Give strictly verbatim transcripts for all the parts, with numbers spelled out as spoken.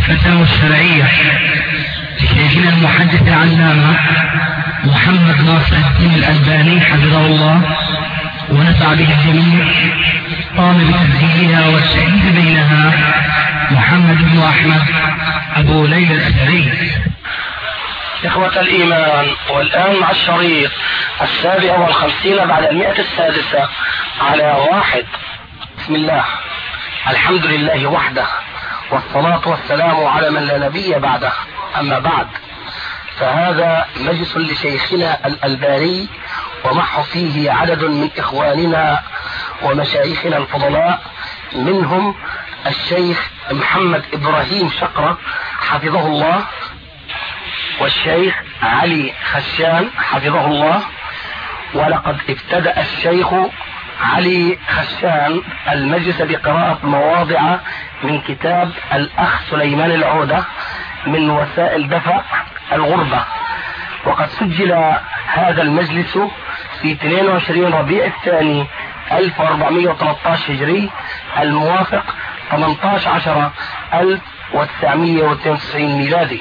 الفتاوى الشرعية لشيخنا المحدث العلامة محمد ناصر الدين الألباني حفظه الله ونفع به الجميع. قام بتسجيلها والشهيد بينها محمد بن أحمد أبو ليلى الأثري. إخوة الإيمان، والآن مع الشريط السابع والخمسين بعد المئة السادسة على واحد. بسم الله، الحمد لله وحده، والصلاة والسلام على من لا نبي بعده. أما بعد، فهذا مجلس لشيخنا الألباني، ومعه فيه عدد من إخواننا ومشايخنا الفضلاء، منهم الشيخ محمد إبراهيم شقرة حفظه الله، والشيخ علي خشان حفظه الله. ولقد ابتدأ الشيخ علي خشان المجلس بقراءة مواضع من كتاب الأخ سليمان العودة من وسائل دفع الغربة، وقد سجل هذا المجلس في اثنين وعشرين ربيع الثاني ألف وأربعمائة وثلاثة عشر هجري، الموافق ثمانية عشر عشرة ألف وتسعمائة واثنين وتسعين ميلادي.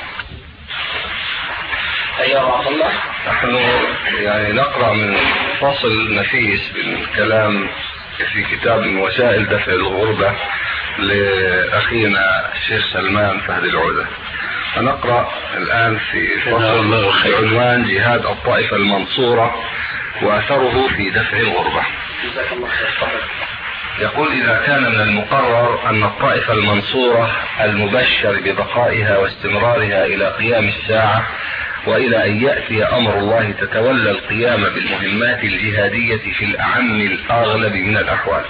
أيها الله، نحن يعني نقرأ من فصل نفيس بالكلام في كتاب من وسائل دفع الغربة لأخينا الشيخ سلمان فهد العودة. فنقرأ الآن في فصل بعنوان جهاد الطائفة المنصورة وأثره في دفع الغربة. يقول: إذا كان من المقرر أن الطائفة المنصورة المبشر ببقائها واستمرارها إلى قيام الساعة وإلى أن يأتي أمر الله تتولى القيام بالمهمات الجهادية في الأعم الأغلب من الأحوال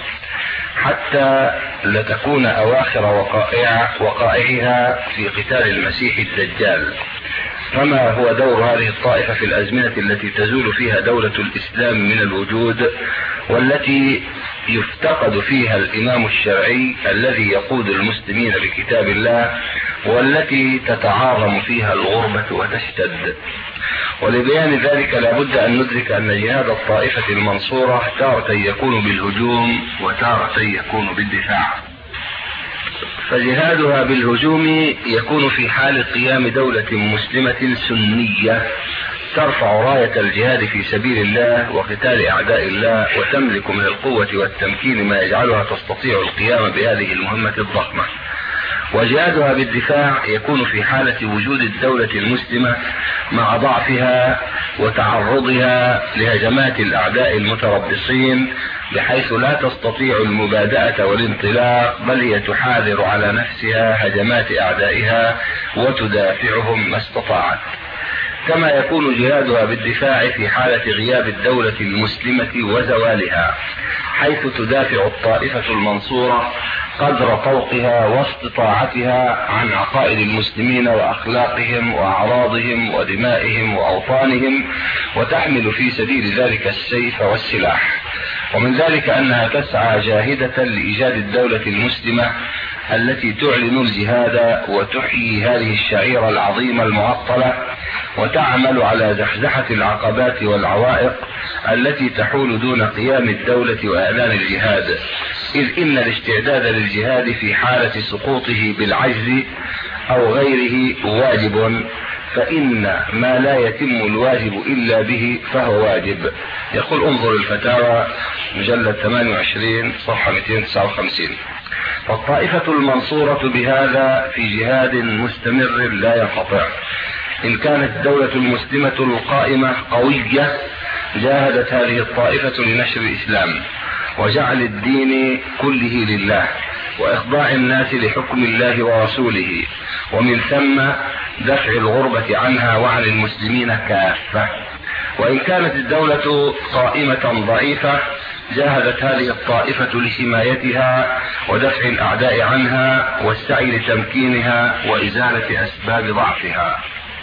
حتى لتكون أواخر وقائع وقائعها في قتال المسيح الدجال، فما هو دور هذه الطائفة في الأزمنة التي تزول فيها دولة الإسلام من الوجود، والتي يفتقد فيها الإمام الشرعي الذي يقود المسلمين بكتاب الله، والتي تتعاظم فيها الغربة وتشتد؟ ولبيان ذلك لا بد أن ندرك أن جهاد الطائفة المنصورة تارة يكون بالهجوم وتارة يكون بالدفاع. فجهادها بالهجوم يكون في حال قيام دولة مسلمة سنية ترفع راية الجهاد في سبيل الله وقتال أعداء الله، وتملك من القوة والتمكين ما يجعلها تستطيع القيام بهذه المهمة الضخمة. وجهادها بالدفاع يكون في حالة وجود الدولة المسلمة مع ضعفها وتعرضها لهجمات الأعداء المتربصين، بحيث لا تستطيع المبادئة والانطلاق، بل هي تحاذر على نفسها هجمات أعدائها وتدافعهم ما استطاعت. كما يكون جهادها بالدفاع في حالة غياب الدولة المسلمة وزوالها، حيث تدافع الطائفة المنصورة قدر طوقها واستطاعتها عن عقائد المسلمين وأخلاقهم وأعراضهم ودمائهم وأوطانهم، وتحمل في سبيل ذلك السيف والسلاح. ومن ذلك أنها تسعى جاهدة لإيجاد الدولة المسلمة التي تعلن الجهاد وتحيي هذه الشعيرة العظيمة المعطلة، وتعمل على زحزحة العقبات والعوائق التي تحول دون قيام الدولة وإعلان الجهاد، إذ إن الاستعداد للجهاد في حالة سقوطه بالعجز أو غيره واجب، فإن ما لا يتم الواجب إلا به فهو واجب. يقول: انظر الفتاوى مجلد ثمانية وعشرين صفحة مئتين وتسعة وخمسين. فالطائفة المنصورة بهذا في جهاد مستمر لا ينقطع. إن كانت الدولة المسلمة القائمة قوية، جاهدت هذه الطائفة لنشر الإسلام وجعل الدين كله لله وإخضاع الناس لحكم الله ورسوله، ومن ثم دفع الغربة عنها وعن المسلمين كافة. وإن كانت الدولة قائمة ضعيفة، جاهدت هذه الطائفة لحمايتها ودفع الأعداء عنها والسعي لتمكينها وإزالة أسباب ضعفها.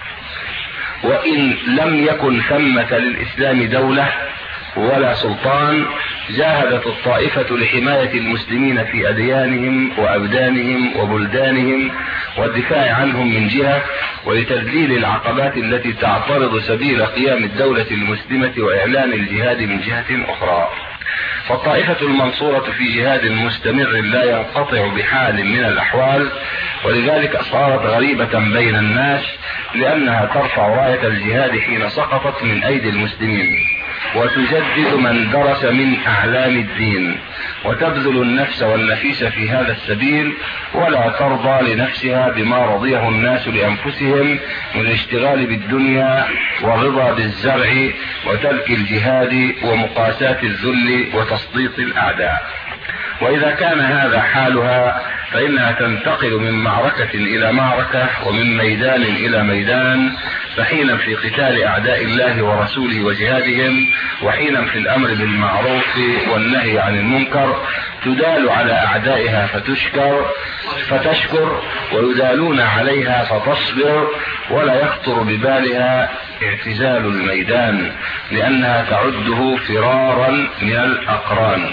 وإن لم يكن ثمة للإسلام دولة ولا سلطان، جاهدت الطائفة لحماية المسلمين في أديانهم وأبدانهم وبلدانهم والدفاع عنهم من جهة، ولتذليل العقبات التي تعترض سبيل قيام الدولة المسلمة وإعلان الجهاد من جهة أخرى. فالطائفة المنصورة في جهاد مستمر لا ينقطع بحال من الأحوال، ولذلك صارت غريبة بين الناس لأنها ترفع راية الجهاد حين سقطت من أيدي المسلمين، وتجدد من درس من أعلام الدين، وتبذل النفس والنفيس في هذا السبيل، ولا ترضى لنفسها بما رضيه الناس لأنفسهم من الاشتغال بالدنيا والرضا بالزرع وترك الجهاد ومقاساة الذل وتسليط الأعداء. وإذا كان هذا حالها فإنها تنتقل من معركة إلى معركة ومن ميدان إلى ميدان، فحينا في قتال أعداء الله ورسوله وجهادهم، وحينا في الأمر بالمعروف والنهي عن المنكر، تدال على أعدائها فتشكر فتشكر ويدالون عليها فتصبر، ولا يخطر ببالها اعتزال الميدان لأنها تعده فرارا من الأقران.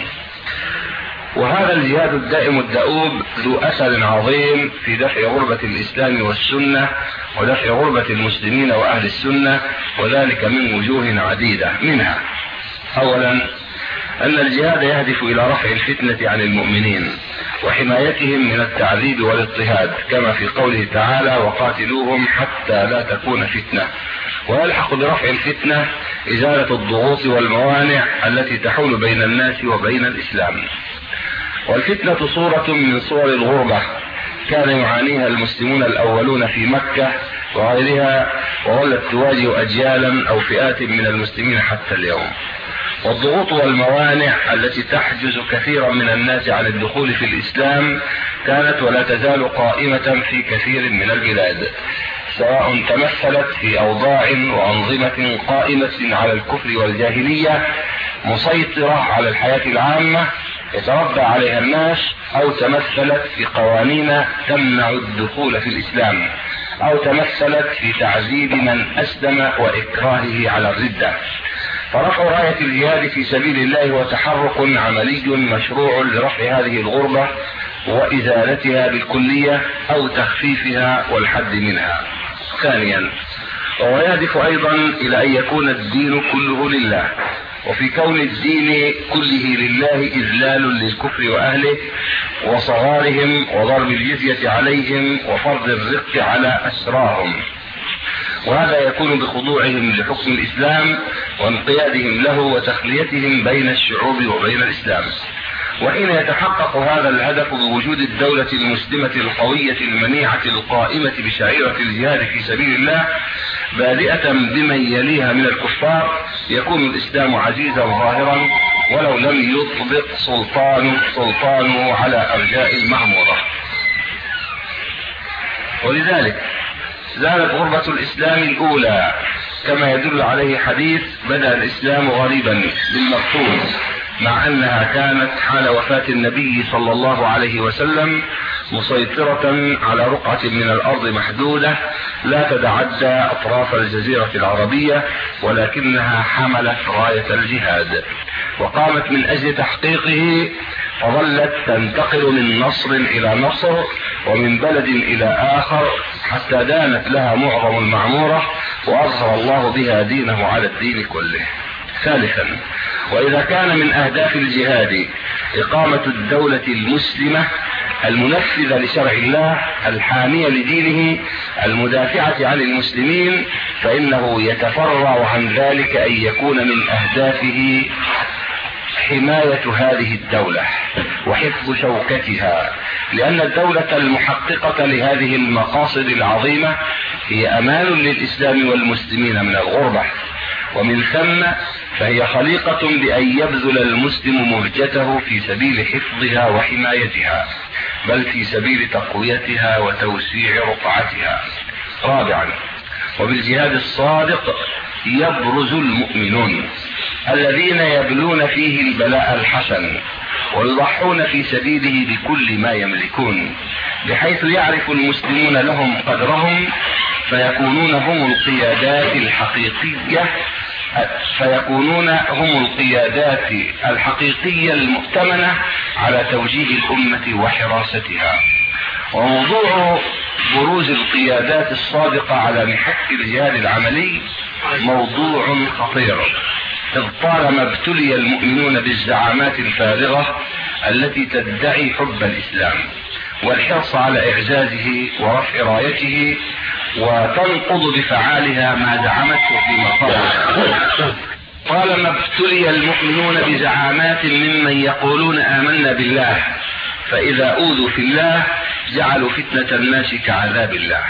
وهذا الجهاد الدائم الدؤوب ذو أثر عظيم في دفع غربة الإسلام والسنة ودفع غربة المسلمين وأهل السنة، وذلك من وجوه عديدة. منها أولا أن الجهاد يهدف إلى رفع الفتنة عن المؤمنين وحمايتهم من التعذيب والاضطهاد، كما في قوله تعالى وقاتلوهم حتى لا تكون فتنة، ويلحق برفع الفتنة إزالة الضغوط والموانع التي تحول بين الناس وبين الإسلام. والفتنة صورة من صور الغربة كان يعانيها المسلمون الأولون في مكة وغيرها، وظلت تواجه أجيالا أو فئات من المسلمين حتى اليوم. والضغوط والموانع التي تحجز كثيرا من الناس عن الدخول في الإسلام كانت ولا تزال قائمة في كثير من البلاد، سواء تمثلت في أوضاع وأنظمة قائمة على الكفر والجاهلية مسيطرة على الحياة العامة يتربى عليها الناس، أو تمثلت في قوانين تمنع الدخول في الإسلام، أو تمثلت في تعذيب من أسلم وإكراهه على الردة. فرفع راية الجهاد في سبيل الله وتحرك عملي مشروع لرفع هذه الغربة وإزالتها بالكلية أو تخفيفها والحد منها. ثانيا، وهو يهدف أيضا إلى أن يكون الدين كله لله، وفي كون الدين كله لله إذلال للكفر وأهله وصغارهم وضرب الجزية عليهم وفرض الرق على أسراهم، وهذا يكون بخضوعهم لحكم الإسلام وانقيادهم له وتخليتهم بين الشعوب وبين الإسلام. وحين يتحقق هذا الهدف بوجود الدولة المسلمة القوية المنيعة القائمة بشعيرة الجهاد في سبيل الله بادئة بمن يليها من الكفار، يكون الإسلام عزيزا ظاهرا ولو لم يطبق سلطان سلطانه على أرجاء المعمورة. ولذلك زالت غربة الإسلام الأولى، كما يدل عليه حديث بدأ الإسلام غريبا بالمقصود، مع أنها كانت حال وفاة النبي صلى الله عليه وسلم مسيطرة على رقعة من الأرض محدودة لا تتعدى أطراف الجزيرة العربية، ولكنها حملت راية الجهاد وقامت من أجل تحقيقه، فظلت تنتقل من نصر إلى نصر ومن بلد إلى آخر حتى دانت لها معظم المعمورة وأظهر الله بها دينه على الدين كله. ثالثا، وإذا كان من أهداف الجهاد إقامة الدولة المسلمة المنفذة لشرع الله الحامية لدينه المدافعة عن المسلمين، فإنه يتفرع عن ذلك أن يكون من أهدافه حماية هذه الدولة وحفظ شوكتها، لأن الدولة المحققة لهذه المقاصد العظيمة هي أمان للإسلام والمسلمين من الغربة، ومن ثم فهي خليقة بأن يبذل المسلم مهجته في سبيل حفظها وحمايتها، بل في سبيل تقويتها وتوسيع رقعتها. رابعا، وبالجهاد الصادق يبرز المؤمنون الذين يبلون فيه البلاء الحسن ويضحون في سبيله بكل ما يملكون، بحيث يعرف المسلمون لهم قدرهم فيكونون هم القيادات الحقيقية فيكونون هم القيادات الحقيقية المؤتمنة على توجيه الأمة وحراستها. وموضوع بروز القيادات الصادقة على محك الجهاد العملي موضوع خطير، إذ طالما ابتلي المؤمنون بالزعامات الفارغة التي تدعي حب الإسلام والحرص على إعزازه ورفع رايته وتنقض بفعالها ما زعمته في مقام. طالما ابتلي المؤمنون بزعامات ممن يقولون آمنا بالله فإذا أوذوا في الله جعلوا فتنة الناس كعذاب الله،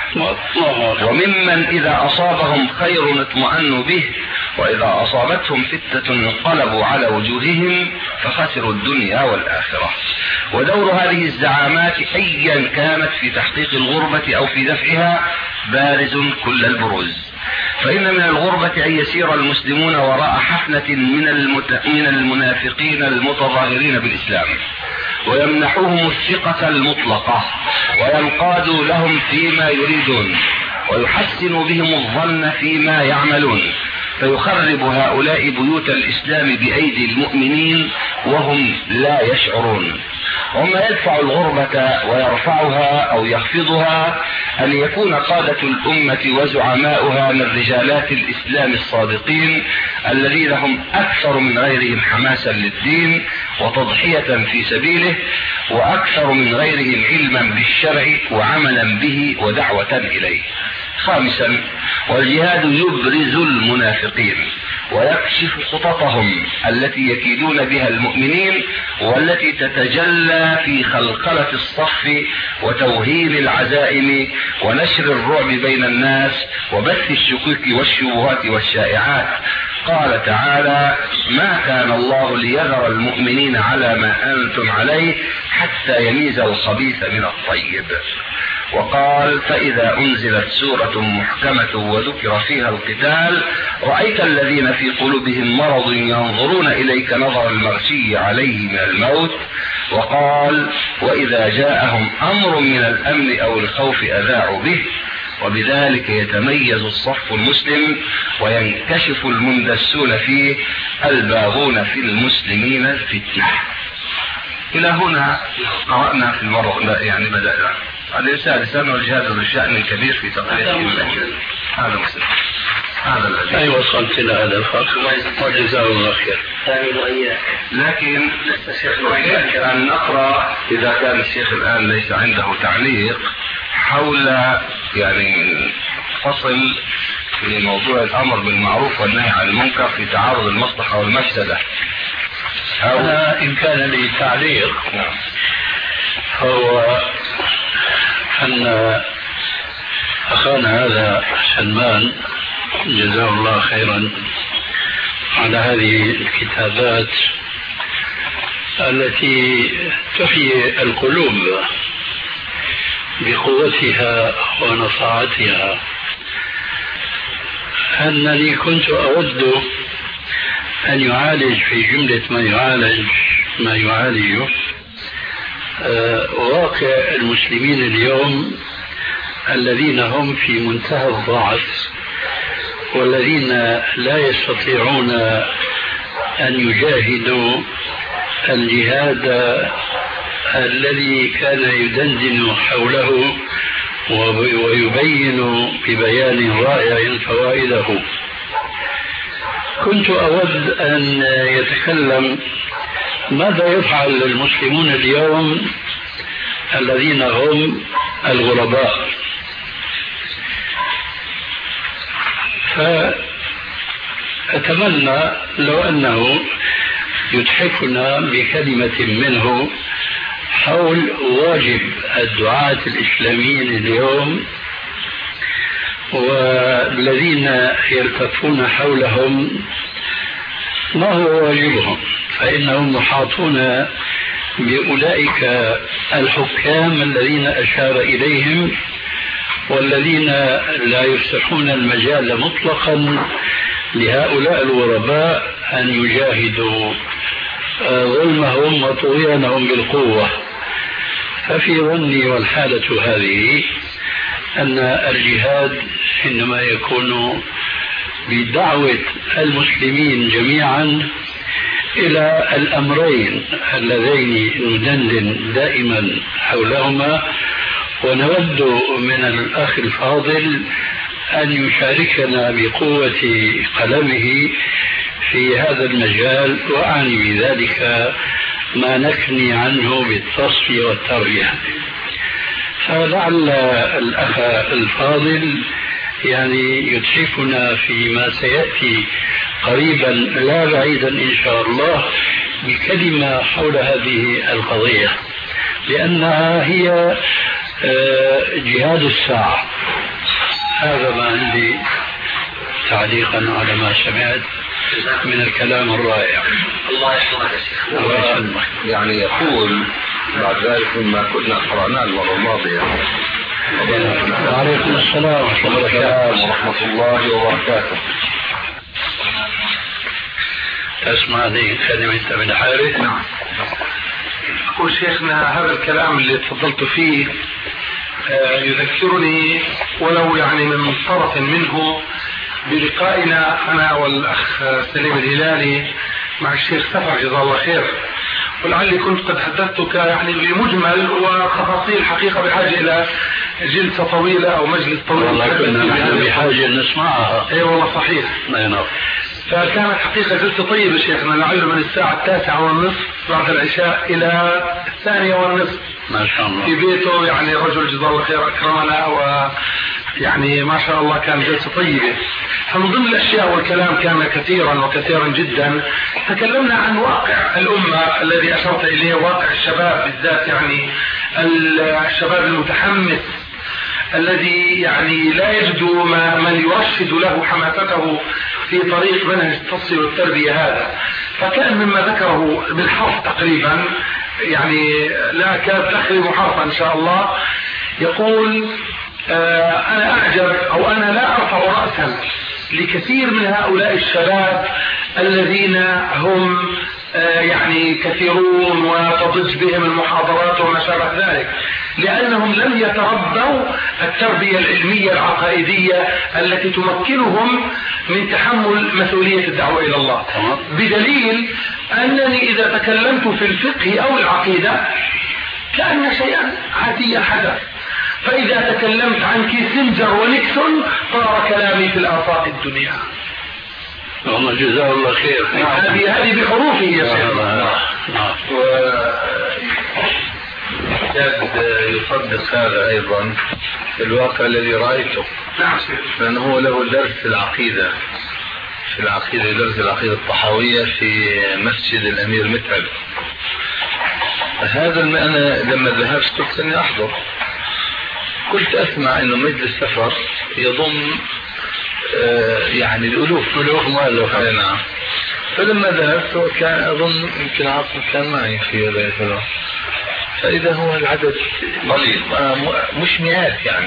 وممن إذا أصابهم خير اطمأنوا به وإذا أصابتهم فتنة انقلبوا على وجوههم فخسروا الدنيا والآخرة. ودور هذه الزعامات أيا كانت في تحقيق الغربة أو في دفعها بارز كل البروز. فإن من الغربة أن يسير المسلمون وراء حفنة من, المت... من المنافقين المتظاهرين بالإسلام ويمنحوهم الثقة المطلقة وينقادوا لهم فيما يريدون ويحسنوا بهم الظن فيما يعملون، فيخرب هؤلاء بيوت الإسلام بأيدي المؤمنين وهم لا يشعرون. وما يدفع الغربة ويرفعها أو يخفضها أن يكون قادة الأمة وزعماؤها من رجالات الإسلام الصادقين الذين هم أكثر من غيرهم حماسا للدين وتضحية في سبيله وأكثر من غيرهم علما بالشرع وعملا به ودعوة إليه. خامسا، والجهاد يبرز المنافقين ويكشف خططهم التي يكيدون بها المؤمنين والتي تتجلى في خلخلة الصف وتوهين العزائم ونشر الرعب بين الناس وبث الشكوك والشبهات والشائعات. قال تعالى: ما كان الله ليذر المؤمنين على ما أنتم عليه حتى يميز الخبيث من الطيب. وقال: فإذا أنزلت سورة محكمة وذكر فيها القتال رأيت الذين في قلوبهم مرض ينظرون إليك نظر المغشي عليه من الموت. وقال: وإذا جاءهم أمر من الأمن أو الخوف أذاعوا به. وبذلك يتميز الصف المسلم وينكشف المندسون فيه الباغون في المسلمين الفتنة. إلى هنا قرأنا في المرة يعني بدأنا. السادسا والجهاد ذو الشأن الكبير في تقرير المسلمين. هذا مسلم. هذا الذي أي وصلت إلى هذا الفصل وجزاه الله خير. لكن أريد أن نقرأ إذا كان الشيخ الآن ليس عنده تعليق حول يعني فصل في موضوع الأمر بالمعروف والنهي عن المنكر في تعارض المصلحة والمفسدة. أنا إن كان لي تعليق هو أن أخانا هذا سلمان جزاه الله خيرا على هذه الكتابات التي تحيي القلوب بقوتها ونصاعتها. أنني كنت أود أن يعالج في جملة ما يعالج ما يعالجه واقع المسلمين اليوم الذين هم في منتهى الضعف والذين لا يستطيعون أن يجاهدوا الجهاد الذي كان يدندن حوله ويبين ببيان رائع فوائده. كنت أود أن يتكلم ماذا يفعل المسلمون اليوم الذين هم الغرباء. فأتمنى لو أنه يتحفنا بكلمة منه حول واجب الدعاة الإسلاميين اليوم والذين يلتفون حولهم ما هو واجبهم، فإنهم محاطون بأولئك الحكام الذين أشار إليهم والذين لا يفتحون المجال مطلقا لهؤلاء الغرباء أن يجاهدوا ظلمهم وطغيانهم بالقوة. ففي ظني والحالة هذه أن الجهاد إنما يكون بدعوة المسلمين جميعا إلى الأمرين اللذين ندندن دائما حولهما، ونود من الأخ الفاضل أن يشاركنا بقوة قلمه في هذا المجال، وأعني بذلك ما نكني عنه بالتصفية والتربية. فلعل الأخ الفاضل يعني يتحفنا فيما سيأتي قريبا لا بعيدا إن شاء الله بكلمة حول هذه القضية، لأنها هي جهاد الساعة. هذا ما عندي تعليقا على ما سمعت من الكلام الرائع. الله يحفظك يا شيخ. الله يسلمك. يعني يقول بعد ذلك مما كنا قرأناه المرة الماضية. وعليكم السلام ورحمة الله وبركاته. تسمع لي كلمة من حارث؟ نعم. أقول شيخنا هذا الكلام اللي تفضلت فيه يذكرني ولو يعني من طرف منه بلقائنا أنا والأخ سليم الهلالي مع الشيخ سفر جزاه الله خير، ولعلي كنت قد حدثتك يعني بمجمل وتفاصيل حقيقة بحاجة إلى جلسة طويلة أو مجلس طويل. والله كنا نحن بحاجة نسمعها. أي والله صحيح. نعم. فكانت حقيقة جلسة طيبة شيخنا، لعله من الساعة التاسعة والنصف بعد العشاء إلى الثانية والنصف ما شاء الله في بيته. يعني رجل جزاه الله خير أكرمنا، و يعني ما شاء الله كان جلسة طيبة. فمن ضمن الأشياء والكلام كان كثيرا وكثيرا جدا، تكلمنا عن واقع الأمة الذي أشرت إليه، واقع الشباب بالذات، يعني الشباب المتحمس الذي يعني لا يجد ما من يرشد له حماسته في طريق منهج التصفية والتربية هذا. فكان مما ذكره بالحرف تقريبا، يعني لا كاد تخرج حرفا إن شاء الله، يقول آه أنا أعجب أو أنا لا أرفع رأسا لكثير من هؤلاء الشباب الذين هم آه يعني كثيرون وتضج بهم المحاضرات وما شابه ذلك، لأنهم لم يتربوا التربية العلمية العقائدية التي تمكنهم من تحمل مسؤولية الدعوة إلى الله. بدليل أنني إذا تكلمت في الفقه أو العقيدة كأن شيئا عاديا حدث، فإذا تكلمت عن كيسنجر ونيكسون طار كلامي في الآفاق الدنيا. والله جزاه الله خير. هذه هذه بحروفه يا شيخ. وكاد يصدق هذا أيضا في الواقع الذي رأيته. نعم شيخ. لأنه هو له درس في العقيدة في العقيدة درس العقيدة الطحاوية في مسجد الأمير متعب. هذا أنا لما ذهبت كنت أني أحضر، كنت أسمع أنه مجلس سفر يضم آه يعني الألوف ألوف مؤلف. نعم. فلما ذهبت كان أظن يمكن عاصم كان معي في هذا الفيلم، فإذا هو العدد قليل مش مئات يعني.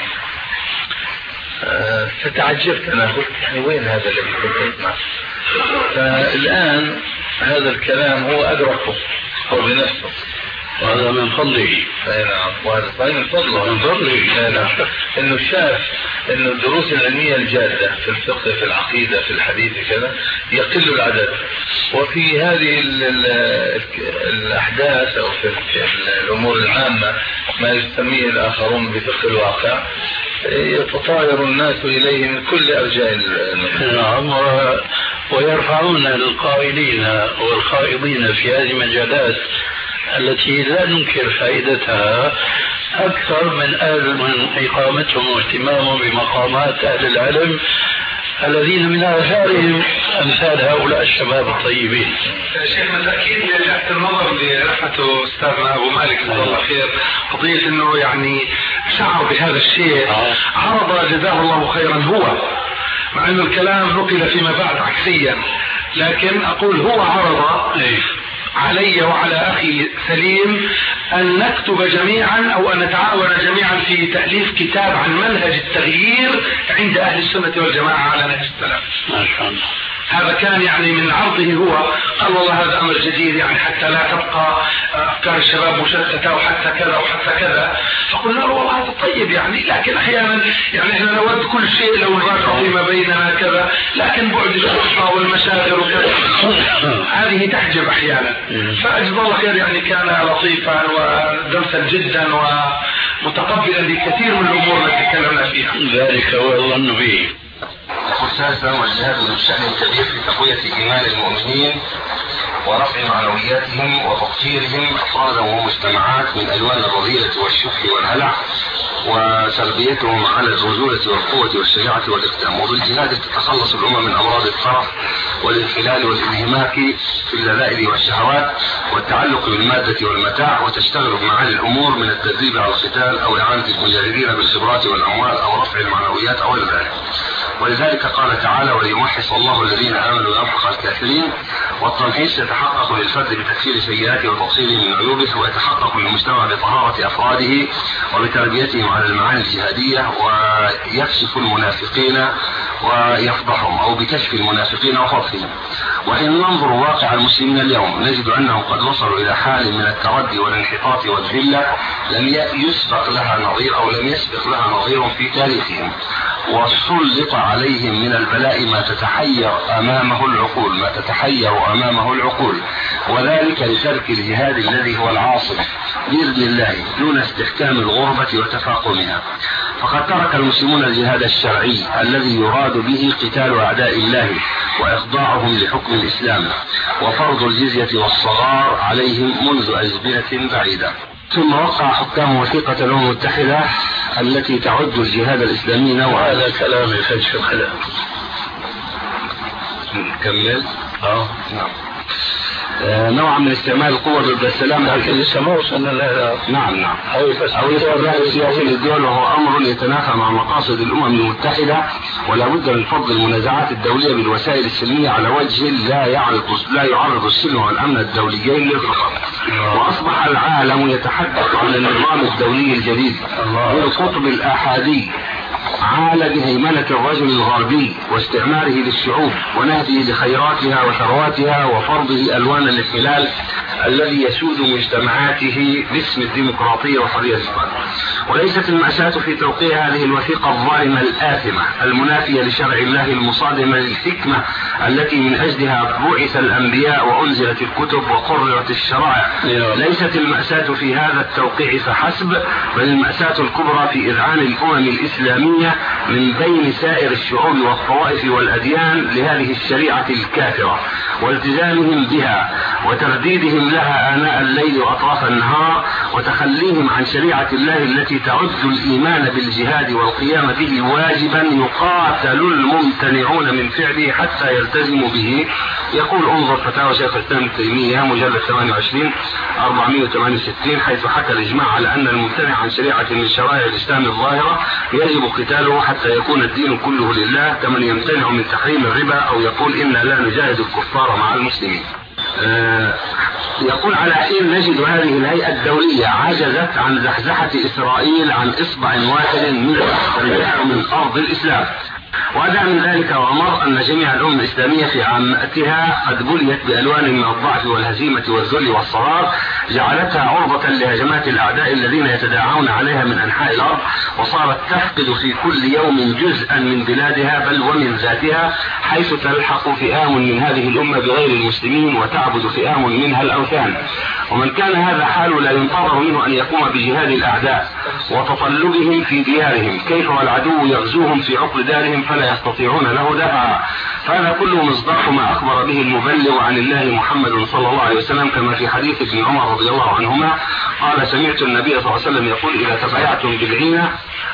آه فتعجبت أنا، قلت يعني وين هذا الذي كنت أسمع؟ فالآن هذا الكلام هو أدركه هو بنفسه، وهذا من فضله. نعم. وهذا من فضله من فضله نعم. انه شاف انه الدروس العلمية الجادة في الفقه في العقيدة في الحديث كذا يقل العدد، وفي هذه ال ال الاحداث او في الامور العامة ما يسميه الاخرون بفقه الواقع يتطاير الناس اليه من كل ارجاء نعم، ويرفعون القائلين والخائضين في هذه المجالات التي لا ننكر فائدتها أكثر من أهل من إقامتهم واهتمامهم بمقامات أهل العلم الذين من آثارهم أمثال هؤلاء الشباب الطيبين. شيخنا الأكيد لفت النظر اللي رفعته أستاذنا أبو مالك جزاه الله خير، قضية أنه يعني شعر بهذا الشيء، عرض جزاه الله خيرا هو، مع أنه الكلام نقل فيما بعد عكسيا، لكن أقول هو عرض علي وعلى أخي سليم أن نكتب جميعا أو أن نتعاون جميعا في تأليف كتاب عن منهج التغيير عند أهل السنة والجماعة على نهج السلف. ما شاء الله. هذا كان يعني من عرضه هو، قال والله هذا أمر جديد يعني حتى لا تبقى أفكار الشباب مشتتة وحتى كذا وحتى كذا. فقلنا له والله هذا طيب يعني، لكن أحيانا يعني إحنا نود كل شيء لو نراجع فيما بيننا كذا، لكن بعد الأسرة والمشاغل وكذا هذه تحجب أحيانا. فأجزاه الله خير يعني كان لطيفا ودرسا جدا ومتقبلا لكثير من الأمور التي تكلمنا فيها. ذلك هو الظن به. أساسا والجهاد من شأن كبير في تقوية إيمان المؤمنين ورفع معنوياتهم وتطهيرهم أفرادا ومجتمعات من ألوان الرذيلة والشح والهلع وتربيتهم على الرجولة والقوة والشجاعة والإقدام. وبالجهاد تتخلص الأمم من أمراض الطرف والانحلال والانهماك في اللذائذ والشهوات والتعلق بالمادة والمتاع، وتشتغل بمعالي الأمور من التدريب على القتال أو إعانة المجاهدين بالخبرات والأموال أو رفع المعنويات أو ذلك. ولذلك قال تعالى: وليمحص الله الذين آمنوا ويمحق الكافرين. والتمحيص يتحقق للفرد بتكفير سيئاته وتفصيله من عيوبه، ويتحقق للمجتمع بطهارة أفراده وبتربيتهم على المعاني الجهادية، ويكشف المنافقين ويفضحهم أو بكشف المنافقين وفضحهم. وإن ننظر واقع المسلمين اليوم نجد أنهم قد وصلوا إلى حال من التردي والانحطاط والذلة لم يسبق لها نظير أو لم يسبق لها نظير في تاريخهم، وسلط عليهم من البلاء ما تتحير أمامه العقول ما تتحير أمامه العقول وذلك لترك الجهاد الذي هو العاصم بإذن الله دون استحكام الغربة وتفاقمها. فقد ترك المسلمون الجهاد الشرعي الذي يراد به قتال أعداء الله وإخضاعهم لحكم الإسلام وفرض الجزية والصغار عليهم منذ أزمنة بعيدة. ثم وقع حكام وثيقة الأمم المتحدة التي تعد الجهاد الإسلامي نوعا. هذا كلام الفجر الخلاف. نكمل. اه نعم. آه نوعا من استعمال القوة ضد السلام، لكن لسه ما وصلنا لها. نعم نعم. أو الاستغلال السياسي للدول، وهو أمر يتنافى مع مقاصد الأمم المتحدة، ولا بد من فض المنازعات الدولية بالوسائل السلمية على وجه لا يعرض لا يعرض السلم والأمن الدوليين للخطر. وأصبح العالم يتحدث عن النظام الدولي الجديد بالقطب الآحادي عال بهيمنة الرجل الغربي واستعماره للشعوب ونهبه لخيراتها وثرواتها وفرضه ألوان الانحلال الذي يسود مجتمعاته باسم الديمقراطية وحرية الفرد. وليست المأساة في توقيع هذه الوثيقة الظالمة الآثمة المنافية لشرع الله المصادمة للحكمة التي من أجلها بعث الأنبياء وأنزلت الكتب وقررت الشرائع. ليست المأساة في هذا التوقيع فحسب، بل المأساة الكبرى في إذعان الأمم الإسلامية من بين سائر الشعوب والطوائف والأديان لهذه الشريعة الكافرة والتزامهم بها وترديدهم لها آناء الليل وأطراف النهار وتخليهم عن شريعة الله التي تعد الإيمان بالجهاد والقيام به واجبا يقاتل الممتنعون من فعله حتى يلتزموا به. يقول انظر فتاوى شيخ الإسلام ابن تيمية مجلد ثمانية وعشرين أربعمائة وثمانية وستين حيث حكى الإجماع على أن الممتنع عن شريعة من شرائع الإسلام الظاهرة يجب قتاله حتى يكون الدين كله لله، كمن يمتنع من تحريم الربا أو يقول إنا لا نجاهد الكفار مع المسلمين. آه يقول على حين نجد هذه الهيئة الدولية عجزت عن زحزحة إسرائيل عن إصبع واحد من من أرض الإسلام. وأدعى من ذلك وأمر أن جميع الأمم الإسلامية في عامتها قد بليت بألوان من الضعف والهزيمة والذل والصغار جعلتها عرضة لهجمات الأعداء الذين يتداعون عليها من أنحاء الأرض، وصارت تفقد في كل يوم جزءا من بلادها بل ومن ذاتها، حيث تلحق فئام من هذه الأمة بغير المسلمين وتعبد فئام منها الأوثان. ومن كان هذا حاله لا ينتظر منه أن يقوم بجهاد الأعداء وتطلبهم في ديارهم، كيف والعدو يغزوهم في عقر دارهم فلا يستطيعون له دفعا. فهذا كله مصداق ما أخبر به المبلغ عن الله محمد صلى الله عليه وسلم، كما في حديث ابن عمر رضي الله عنهما قال: سمعت النبي صلى الله عليه وسلم يقول: إذا تبايعتم بالعينة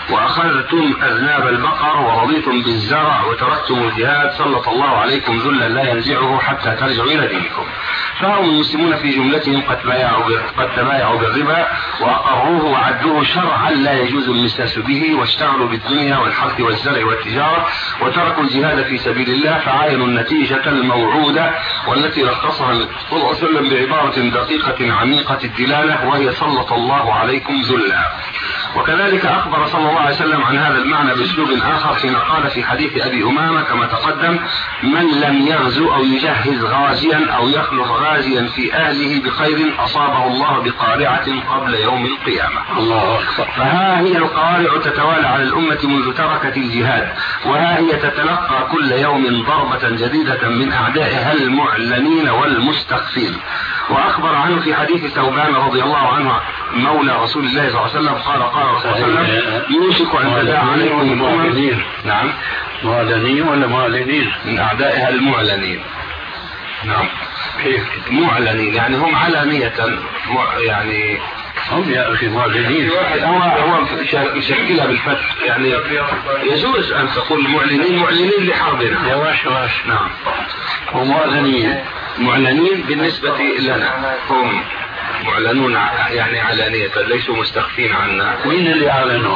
وأخذتم أذناب البقر ورضيتم بالزرع وتركتم الجهاد سلط الله عليكم ذلا لا ينزعه حتى ترجعوا إلى دينكم. فهم المسلمون في جملتهم قد بايعوا قد تبايعوا بالربا وأقروه وعدوه شرعا لا يجوز المساس به، واشتغلوا بالدنيا والحرث والزرع والتجارة وتركوا الجهاد في سبيل الله، فعاينوا النتيجة الموعودة والتي لخصها صلى الله عليه وسلم بعبارة دقيقة عميقة الدلالة وهي: سلط الله عليكم ذلا. وكذلك أخبر صلى الله عليه وسلم عن هذا المعنى بأسلوب آخر حين قال في حديث أبي أمامة كما تقدم: من لم يغزو أو يجهز غازيا أو يخلف غازيا في أهله بخير أصابه الله بقارعة قبل يوم القيامة. الله أكبر. فها هي القارع تتوالى على الأمة منذ تركت الجهاد، وها هي تتلقى كل يوم ضربة جديدة من أعدائها المعلنين والمستخفين. وأخبر عنه في حديث ثوبان رضي الله عنه مولى رسول الله صلى الله عليه وسلم قال: قال رسول الله صلى الله عليه وسلم: يوشك أن تداعى عليكم الأمم. نعم. معلنين ولا معلنين؟ من أعدائها المعلنين. نعم. كيف؟ معلنين يعني هم علانية يعني هم يا أخي معلنين. هو هو مشكلها بالفتح يعني يجوز أن تقول معلنين معلنين لحربنا. يا واش واش. نعم. ومعلنين معلنين بالنسبة لنا هم معلنون يعني علانية ليسوا مستخفين عنا. مين اللي أعلنوا؟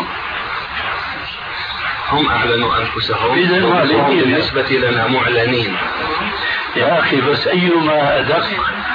هم أعلنوا أنفسهم. إذا معلنين بالنسبة لنا معلنين. يا أخي بس أيما أدق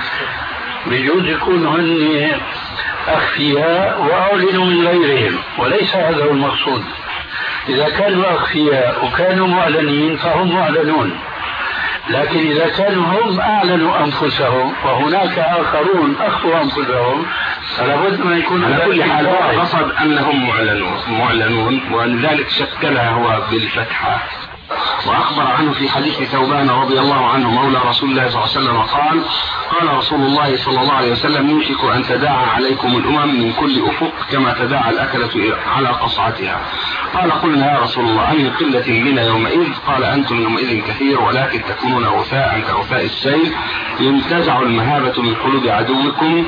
بجوز يكون هن أخفياء وأعلنوا من غيرهم، وليس هذا هو المقصود. إذا كانوا أخفياء وكانوا معلنين فهم معلنون، لكن إذا كانوا هم أعلنوا أنفسهم وهناك آخرون أخفوا أنفسهم فلابد ما يكون على كل حال قصد أنهم معلنون معلنون ولذلك شكلها هو بالفتحة. وأخبر عنه في حديث ثوبان رضي الله عنه مولى رسول الله صلى الله عليه وسلم قال قال رسول الله صلى الله عليه وسلم يوشك أن تداعى عليكم الأمم من كل أفق كما تداعى الأكلة على قصعتها. قال قلنا يا رسول الله أي قلة بنا يومئذ؟ قال أنتم يومئذ كثير ولكن تكونون غثاء كغثاء السيل ينتزع المهابة من قلوب عدوكم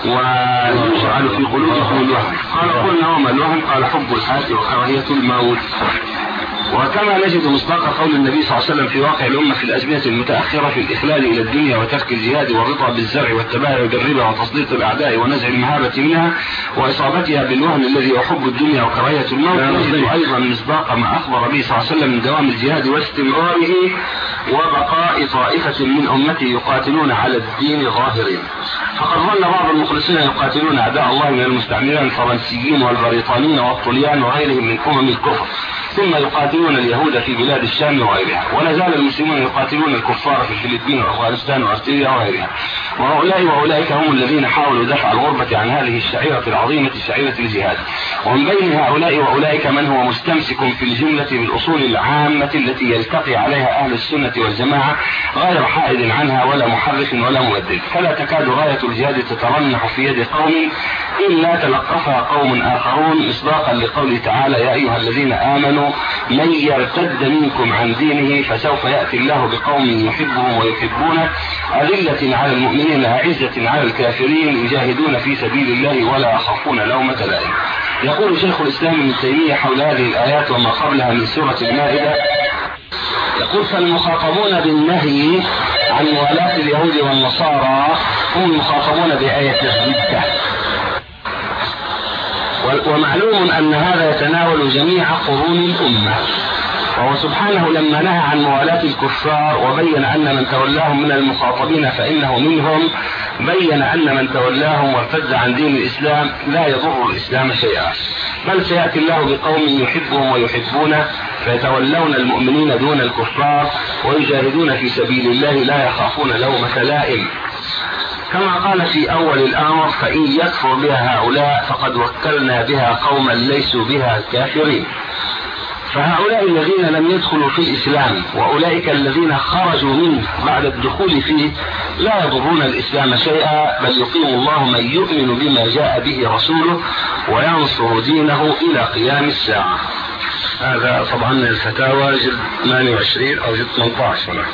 ويجعل في قلوبكم الوهن. قال قلنا وما الوهن؟ قال حب الحياة وكراهية الموت. وكما نجد مصداق قول النبي صلى الله عليه وسلم في واقع الأمة في الأزمنة المتأخرة في الإخلال إلى الدنيا وترك الجهاد والرضا بالزرع والتباهي بالربا وتسليط الأعداء ونزع المهابة منها وإصابتها بالوهن الذي يحب الدنيا وكراهية الموت. نجد أيضا مصداق ما أخبر به صلى الله عليه وسلم من دوام الجهاد واستمراره وبقاء طائفة من أمته يقاتلون على الدين ظاهرين. فقد ظل بعض المخلصين يقاتلون أعداء الله من المستعمرين الفرنسيين والبريطانيين والطليان وغيرهم من أمم الكفر، ثم يقاتلون اليهود في بلاد الشام وغيرها، ولا زال المسلمون يقاتلون الكفار في الفلبين وافغانستان وارتريا وغيرها. وهؤلاء واولئك هم الذين حاولوا دفع الغربة عن هذه الشعيرة العظيمة شعيرة الجهاد. ومن بين هؤلاء واولئك من هو مستمسك في الجملة بالاصول العامة التي يلتقي عليها اهل السنة والجماعة غير حائد عنها ولا محرف ولا مبدل، فلا تكاد راية الجهاد تترنح في يد قوم إلا تلقفها قوم آخرون مصداقا لقوله تعالى يا أيها الذين آمنوا من يرتد منكم عن دينه فسوف يأتي الله بقوم يحبهم ويحبونه أذلة على المؤمنين أعزة على الكافرين يجاهدون في سبيل الله ولا يخافون لومة لائم. يقول شيخ الإسلام ابن تيمية حول هذه الآيات وما قبلها من سورة المائدة يقول فالمخاطبون بالنهي عن موالاة اليهود والنصارى هم المخاطبون بآية الردة. ومعلوم أن هذا يتناول جميع قرون الأمة، وهو سبحانه لما نهى عن موالاة الكفار وبين أن من تولاهم من المخاطبين فإنه منهم بين أن من تولاهم وارتد عن دين الإسلام لا يضر الإسلام شيئا، بل سيأتي الله بقوم يحبهم ويحبونه فيتولون المؤمنين دون الكفار ويجاهدون في سبيل الله لا يخافون لومة لائم، كما قال في أول الأمر فإن يكفر بها هؤلاء فقد وكلنا بها قوما ليسوا بها كافرين. فهؤلاء الذين لم يدخلوا في الإسلام وأولئك الذين خرجوا منه بعد الدخول فيه لا يضرون الإسلام شيئا، بل يقيم الله من يؤمن بما جاء به رسوله وينصر دينه إلى قيام الساعة. هذا طبعا الفتاوى جلد ثمانية وعشرين أو جلد ثمانية عشر.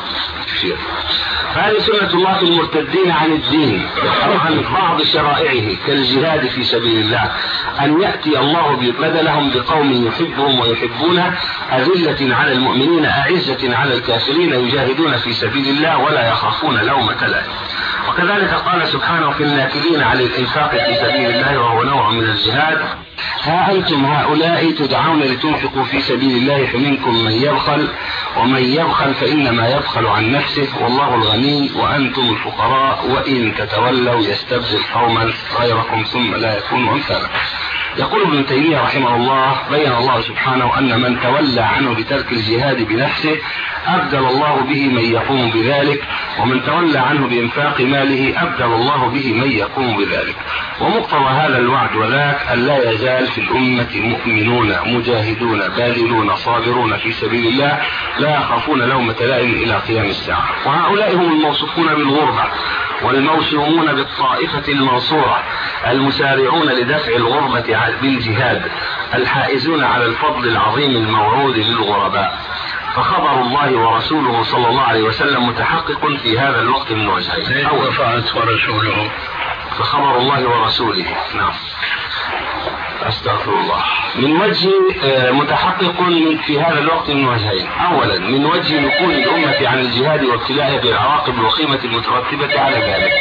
فهذه سنة الله في المرتدين عن الدين أو عن بعض شرائعه كالجهاد في سبيل الله أن يأتي الله بدلهم بقوم يحبهم ويحبونه أذلة على المؤمنين أعزة على الكافرين يجاهدون في سبيل الله ولا يخافون لومة لائم. وكذلك قال سبحانه في الناكلين على الإنفاق في سبيل الله وهو نوع من الجهاد ها أنتم هؤلاء تدعون لتنفقوا في سبيل الله فمنكم من يبخل ومن يبخل فإنما يبخل عن نفسه والله الغني وأنتم الفقراء وإن تتولوا يستبدل قوما غيركم ثم لا يكونوا أمثالكم. يقول ابن تيمية رحمه الله بين الله سبحانه أن من تولى عنه بترك الجهاد بنفسه أبدل الله به من يقوم بذلك، ومن تولى عنه بإنفاق ماله أبدل الله به من يقوم بذلك. ومقتضى هذا الوعد وذاك أن لا يزال في الأمة مؤمنون مجاهدون باذلون صابرون في سبيل الله لا يخافون لومة لائم إلى قيام الساعة. وهؤلاء هم الموصوفون بالغربة والموسومون بالطائفة المنصورة المسارعون لدفع الغربة بالجهاد الحائزون على الفضل العظيم الموعود للغرباء. فخبر الله ورسوله صلى الله عليه وسلم متحقق في هذا الوقت من وجهين. أول فعلت ورسوله، فخبر الله ورسوله نعم أستغفر الله من وجه متحقق في هذا الوقت من وجهين. أولا من وجه نقول الأمة عن الجهاد وابتلاءها بالعواقب الوخيمة المترتبة على ذلك.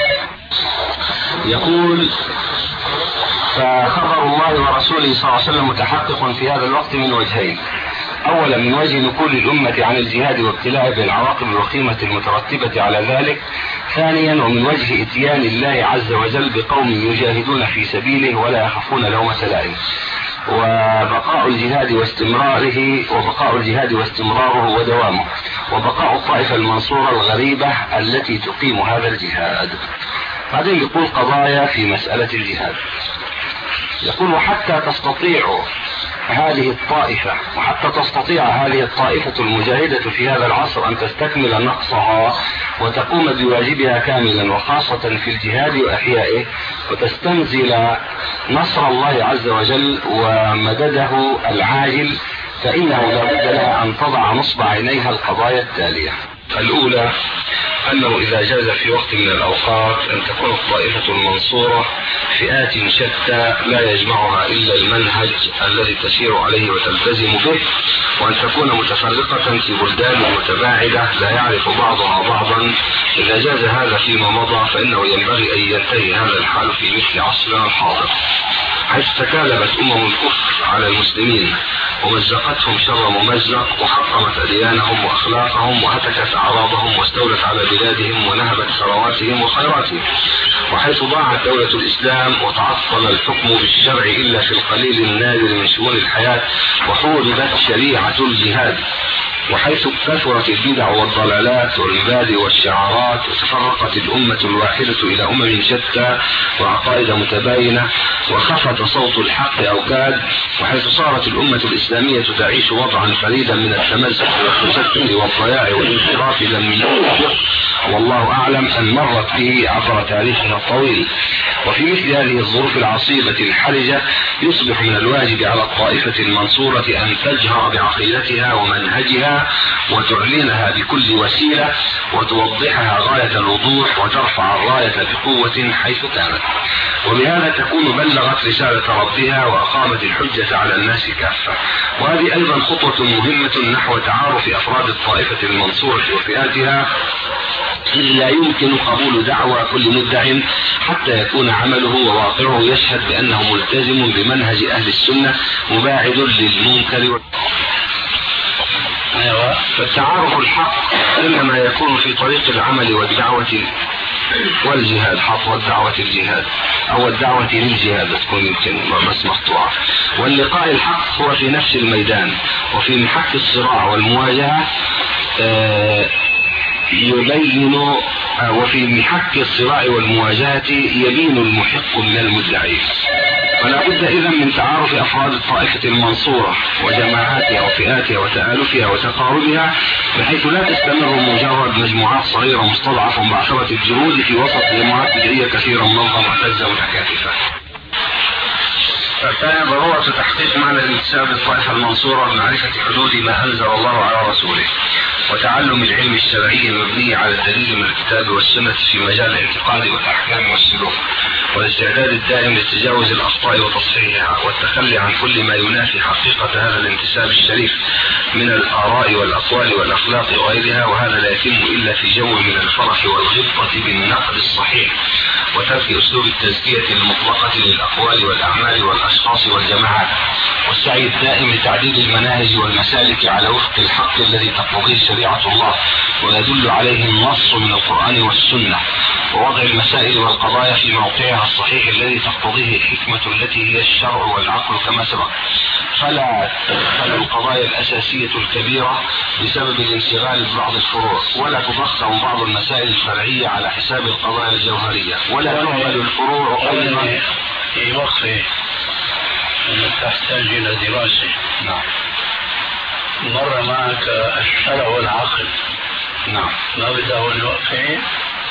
يقول فخبر الله ورسوله صلى الله عليه وسلم متحقق في هذا الوقت من وجهين. أولا من وجه نقول الأمة عن الجهاد وابتلاءها بالعواقب الوخيمة المترتبة على ذلك. ثانيا ومن وجه إتيان الله عز وجل بقوم يجاهدون في سبيله ولا يخافون لومة لائم، وبقاء الجهاد واستمراره وبقاء الجهاد واستمراره ودوامه، وبقاء الطائفة المنصورة الغريبة التي تقيم هذا الجهاد. بعدين يقول قضايا في مسألة الجهاد. يقول وحتى تستطيع هذه الطائفة وحتى تستطيع هذه الطائفة المجاهدة في هذا العصر أن تستكمل نقصها وتقوم بواجبها كاملا وخاصة في الجهاد وإحيائه وتستنزل نصر الله عز وجل ومدده العاجل، فإنه لا بد لها أن تضع نصب عينيها القضايا التالية. الأولى أنه إذا جاز في وقت من الأوقات أن تكون الطائفة المنصورة فئات شتى لا يجمعها إلا المنهج الذي تسير عليه وتلتزم به، وأن تكون متفرقة في بلدان متباعدة لا يعرف بعضها بعضا. إذا جاز هذا فيما مضى فإنه ينبغي أن ينتهي هذا الحال في مثل عصرنا الحاضر، حيث تكالبت أمم الكفر على المسلمين ومزقتهم شر ممزق وحطمت أديانهم وأخلاقهم وهتكت أعراضهم واستولت على بلادهم ونهبت ثرواتهم وخيراتهم، وحيث ضاعت دولة الإسلام وتعطل الحكم بالشرع إلا في القليل النادر من شؤون الحياة وحوربت شريعة الجهاد، وحيث كثرت البدع والضلالات والمبادئ والشعارات وتفرقت الأمة الواحدة إلى أمم شتى وعقائد متباينة وخفت صوت الحق أوكاد، وحيث صارت الأمة الإسلامية تعيش وضعا فريدا من التمزق والتشتت والضياع والانحراف لم يفق والله أعلم أن مرت به عبر تاريخها الطويل. وفي مثل هذه الظروف العصيبة الحرجة يصبح من الواجب على الطائفة المنصورة أن تجهر بعقيدتها ومنهجها وتعلنها بكل وسيلة وتوضحها غاية الوضوح وترفع الراية بقوة حيث كانت، وبهذا تكون بلغت رسالة ربها وأقامت الحجة على الناس كافة. وهذه أيضا خطوة مهمة نحو تعارف أفراد الطائفة المنصورة وفئاتها، إذ لا يمكن قبول دعوى كل مدع حتى يكون عمله وواقعه يشهد بأنه ملتزم بمنهج أهل السنة مباعد للمنكر. فالتعارف الحق إنما يكون في طريق العمل والدعوة والجهاد، حط والدعوة الجهاد أو الدعوة للجهاد تكون يمكن بس مقطوعة. واللقاء الحق هو في نفس الميدان وفي محك الصراع والمواجهة يبين وفي محك الصراع والمواجهة يبين المحق من المدعي. فلا بد إذن من تعارف أفراد الطائفة المنصورة وجماعاتها وفئاتها وتآلفها وتقاربها، بحيث لا تستمر مجرد مجموعات صغيرة مستضعفة بعثرة الجهود في وسط جماعات بدعية كثيرة منظمة معتزة متكاتفة. فالثاني ضرورة تحقيق معنى الانتساب للطائفة المنصورة بمعرفة حدود ما أنزل الله على رسوله، وتعلم العلم الشرعي المبني على الدليل من الكتاب والسنة في مجال الاعتقاد والأحكام والسلوك، والاستعداد الدائم لتجاوز الأخطاء وتصحيحها، والتخلي عن كل ما ينافي حقيقة هذا الانتساب الشريف من الآراء والأقوال والأخلاق وغيرها، وهذا لا يتم إلا في جو من الفرح والغبطة بالنقد الصحيح، وترك أسلوب التزكية المطلقة للأقوال والأعمال والأشخاص والجماعات، والسعي الدائم لتعديل المناهج والمسالك على وفق الحق الذي تقتضيه شريعة الله ويدل عليه النص من القرآن والسنة، ووضع المسائل والقضايا في موقعها الصحيح الذي تقتضيه الحكمة التي هي الشرع والعقل كما سبق، فلا تدخل القضايا الأساسية الكبيرة بسبب الانشغال ببعض الفروع، ولا تضخم بعض المسائل الفرعية على حساب القضايا الجوهرية، ولا تهمل الفروع أيضا في وقفه تحتاج إلى دراسة. نعم. مر معك الشرع والعقل. نعم. ما بدأوا الوقفين؟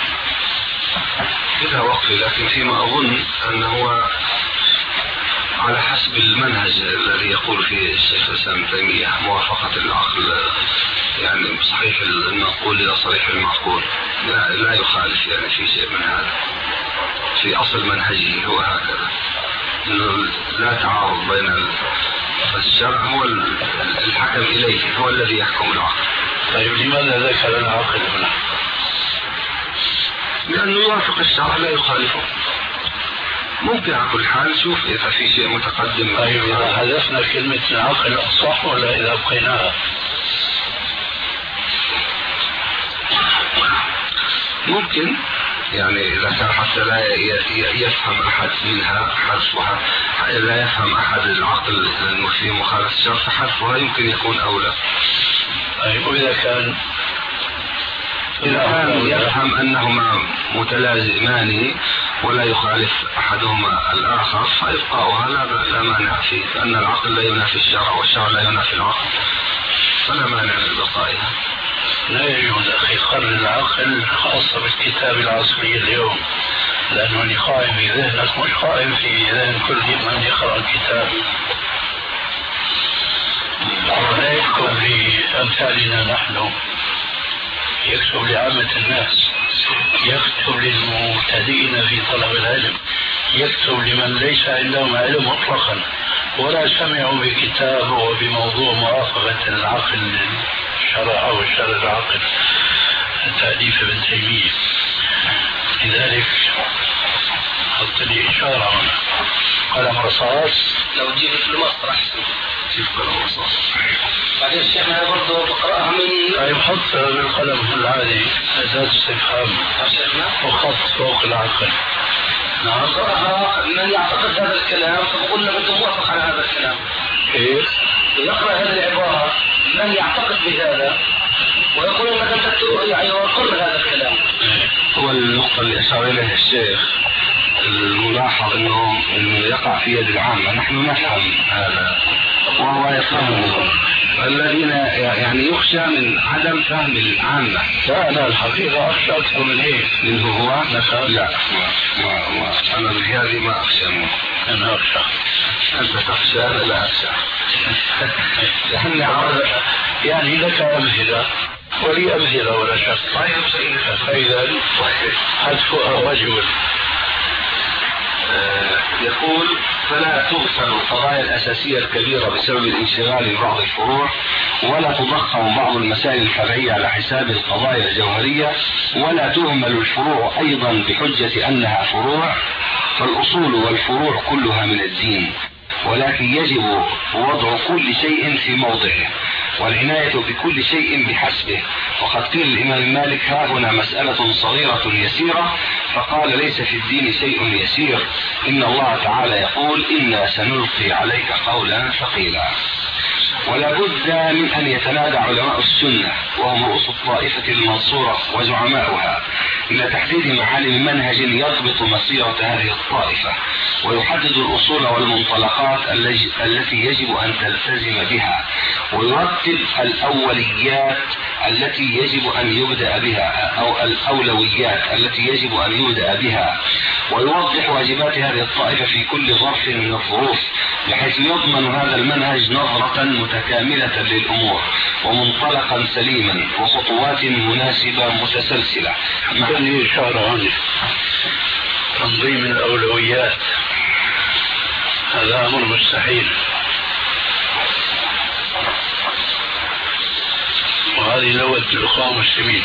بدأ وقفي، لكن فيما أظن أنه على حسب المنهج الذي يقول فيه الشيخ الإسلام ابن تيمية موافقة العقل يعني صحيح المنقول إلى صريح المعقول لا, لا يخالف يعني في شيء من هذا. في أصل منهجه هو هكذا، إنه لا تعارض بين الشرع، هو الحكم إليه هو الذي يحكم العقل. طيب لماذا ذكر العقل هنا؟ لأنه يوافق الشرع لا يخالفه. ممكن على كل حال نشوف إذا في شيء متقدم. طيب إذا حذفنا كلمة العقل صح ولا إذا بقيناها؟ ممكن يعني إذا كان حتى لا يفهم أحد منها حذفها، لا يفهم أحد العقل في مخالفة الشرع فحذفها يمكن يكون أولى. طيب وإذا كان إذا كان يفهم أنهما متلازمان ولا يخالف أحدهما الآخر فإبقاؤها لا مانع فيه، فأن العقل لا ينافي الشرع والشرع لا ينافي العقل، فلا مانع من بقائها. لا يجوز أخي قرن العقل خاصة بالكتاب العصري اليوم، لأنه اللي قائم في ذهنك مش قائم في ذهن كل من يقرأ الكتاب. لا يكتب لأمثالنا نحن، يكتب لعامة الناس، يكتب للمبتدئين في طلب العلم، يكتب لمن ليس عندهم علم مطلقا ولا سمعوا بكتاب وبموضوع مرافقة العقل الشرع أو الشرع العقل تأليف ابن تيمية. لذلك حط لي إشارة هنا قلم رصاص، لو جيب في مصر أحسن. جيب قلم رصاص. بعدين الشيخ برضه بقرأها من. طيب حط بالقلم العادي أداة استفهام وخط فوق العقل. نعم. بقرأها من يعتقد هذا الكلام فبقول له أنت موافق على هذا الكلام. كيف؟ يقرأ هذه العبارة من يعتقد بهذا ويقول انك انت يعني وقر هذا الكلام. هو النقطة اللي أشار إليها الشيخ الملاحظ انه انه يقع في يد العامة، نحن نفهم هذا وهو يفهمه، الذين يعني يخشى من عدم فهم العامة. لا أنا الحقيقة أخشى أكثر من هيك. منه هو؟ لا ما ما أنا بهذه ما أخشى منه. أنا أخشى. أنت تخشى أنا لا أخشى. يعني لك أمثلة ولي أمثلة ولا شك. فإذا حذفها رجل يقول فلا تغفل القضايا الأساسية الكبيرة بسبب الانشغال ببعض الفروع، ولا تضخم بعض المسائل الفرعية على حساب القضايا الجوهرية، ولا تهمل الفروع أيضا بحجة أنها فروع، فالأصول والفروع كلها من الدين، ولكن يجب وضع كل شيء في موضعه والعناية بكل شيء بحسبه. وقد قيل الإمام مالك ها هنا مسألة صغيرة يسيرة، فقال ليس في الدين شيء يسير، إن الله تعالى يقول إنا سنلقي عليك قولا ثقيلا. ولا بد من أن يتنادى علماء السنة وهم رؤوس الطائفة المنصورة وزعماؤها إلى تحديد معالم منهج يضبط مسيرة هذه الطائفة ويحدد الأصول والمنطلقات التي يجب أن تلتزم بها، ويرتب الأوليات التي يجب أن يبدأ بها أو الأولويات التي يجب أن يبدأ بها، ويوضح واجبات هذه الطائفة في كل ظرف من الظروف بحيث يضمن هذا المنهج نظرة متكاملة للأمور ومنطلقا سليما وخطوات مناسبة متسلسلة. معني إشارة هنا تنظيم الأولويات هذا أمر مستحيل، وهذه لوة الأخوة المسلمين،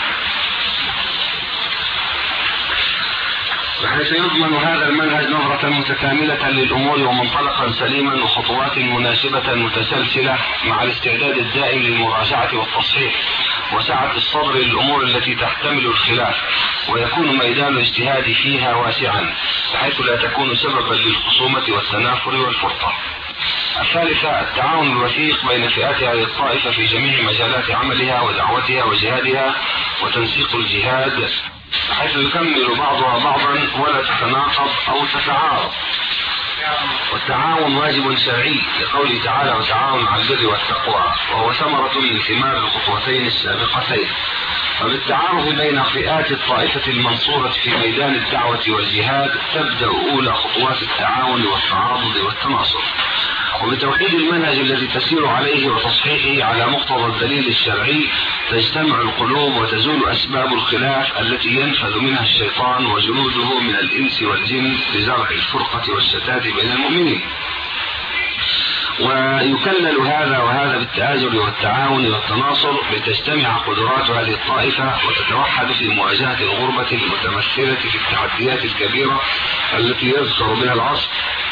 بحيث يضمن هذا المنهج نظرة متكاملة للأمور ومنطلقا سليما وخطوات مناسبة متسلسلة مع الاستعداد الدائم للمراجعة والتصحيح وسعة الصدر للأمور التي تحتمل الخلاف، ويكون ميدان الاجتهاد فيها واسعا بحيث لا تكون سببا للخصومة والتنافر والفرقة. الثالثة التعاون الوثيق بين فئات هذه الطائفة في جميع مجالات عملها ودعوتها وجهادها وتنسيق الجهاد بحيث يكمل بعضها بعضا ولا تتناقض أو تتعارض. والتعاون واجب شرعي لقوله تعالى وتعاون على البر والتقوى، وهو ثمرة من ثمار الخطوتين السابقتين. وبالتعارف بين فئات الطائفة المنصورة في ميدان الدعوة والجهاد تبدأ أولى خطوات التعاون والتعاضد والتناصر. وبتوحيد المنهج الذي تسير عليه وتصحيحه على مقتضى الدليل الشرعي تجتمع القلوب وتزول أسباب الخلاف التي ينفذ منها الشيطان وجنوده من الإنس والجن لزرع الفرقة والشتات بين المؤمنين. ويكلل هذا وهذا بالتآزر والتعاون والتناصر لتجتمع قدرات هذه الطائفة وتتوحد في مواجهة الغربة المتمثلة في التحديات الكبيرة التي يذكر بها العصر،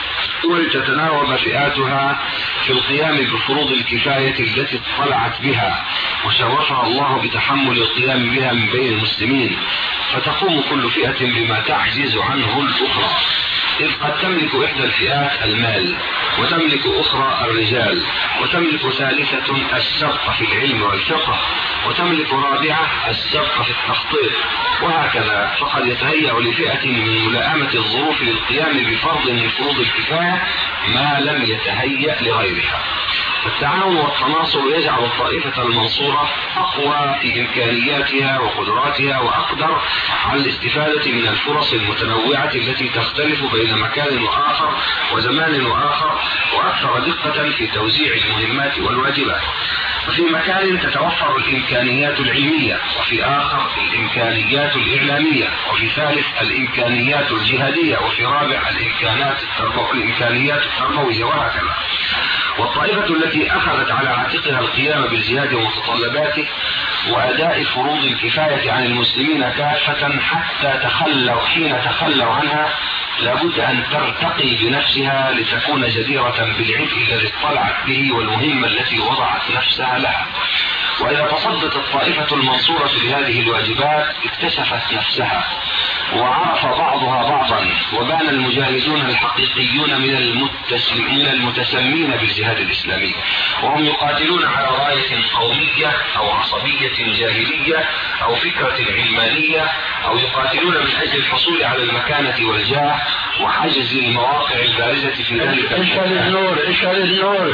ولتتناوب فئاتها في القيام بفروض الكفاية التي اطلعت بها وشرفها الله بتحمل القيام بها من بين المسلمين، فتقوم كل فئة بما تعجز عنه الأخرى، إذ قد تملك إحدى الفئات المال، وتملك أخرى الرجال، وتملك ثالثة السبق في العلم والفقه، وتملك رابعة السبق في التخطيط، وهكذا. فقد يتهيأ لفئة من ملائمة الظروف للقيام بفرض من فروض الكفاية ما لم يتهيأ لغيرها. التعاون والتناصر يجعل الطائفة المنصورة أقوى في إمكانياتها وقدراتها وأقدر على الاستفادة من الفرص المتنوعة التي تختلف بين مكان وآخر وزمان وآخر، وأكثر دقة في توزيع المهمات والواجبات. وفي مكان تتوفر الإمكانيات العلمية، وفي آخر الإمكانيات الإعلامية، وفي ثالث الإمكانيات الجهادية، وفي رابع الإمكانات التربو... الإمكانيات التربوية، وهكذا. والطائفة التي أخذت على عاتقها القيام بالجهاد ومتطلباته وأداء فروض الكفاية عن المسلمين كافة حتى تخلوا حين تخلوا عنها لابد أن ترتقي بنفسها لتكون جديرة بالعبء الذي اطلعت به والمهمة التي وضعت نفسها لها. وإذا تصدت الطائفة المنصورة لهذه الواجبات اكتشفت نفسها وعرف بعضها بعضا، وبان المجاهدون الحقيقيون من, من المتسمين بالجهاد الإسلامي، وهم يقاتلون على راية قومية أو عصبية جاهلية أو فكرة علمانية، أو يقاتلون من أجل الحصول على المكانة والجاه وحجز المواقع البارزة في ذلك. اشعل النور اشعل النور.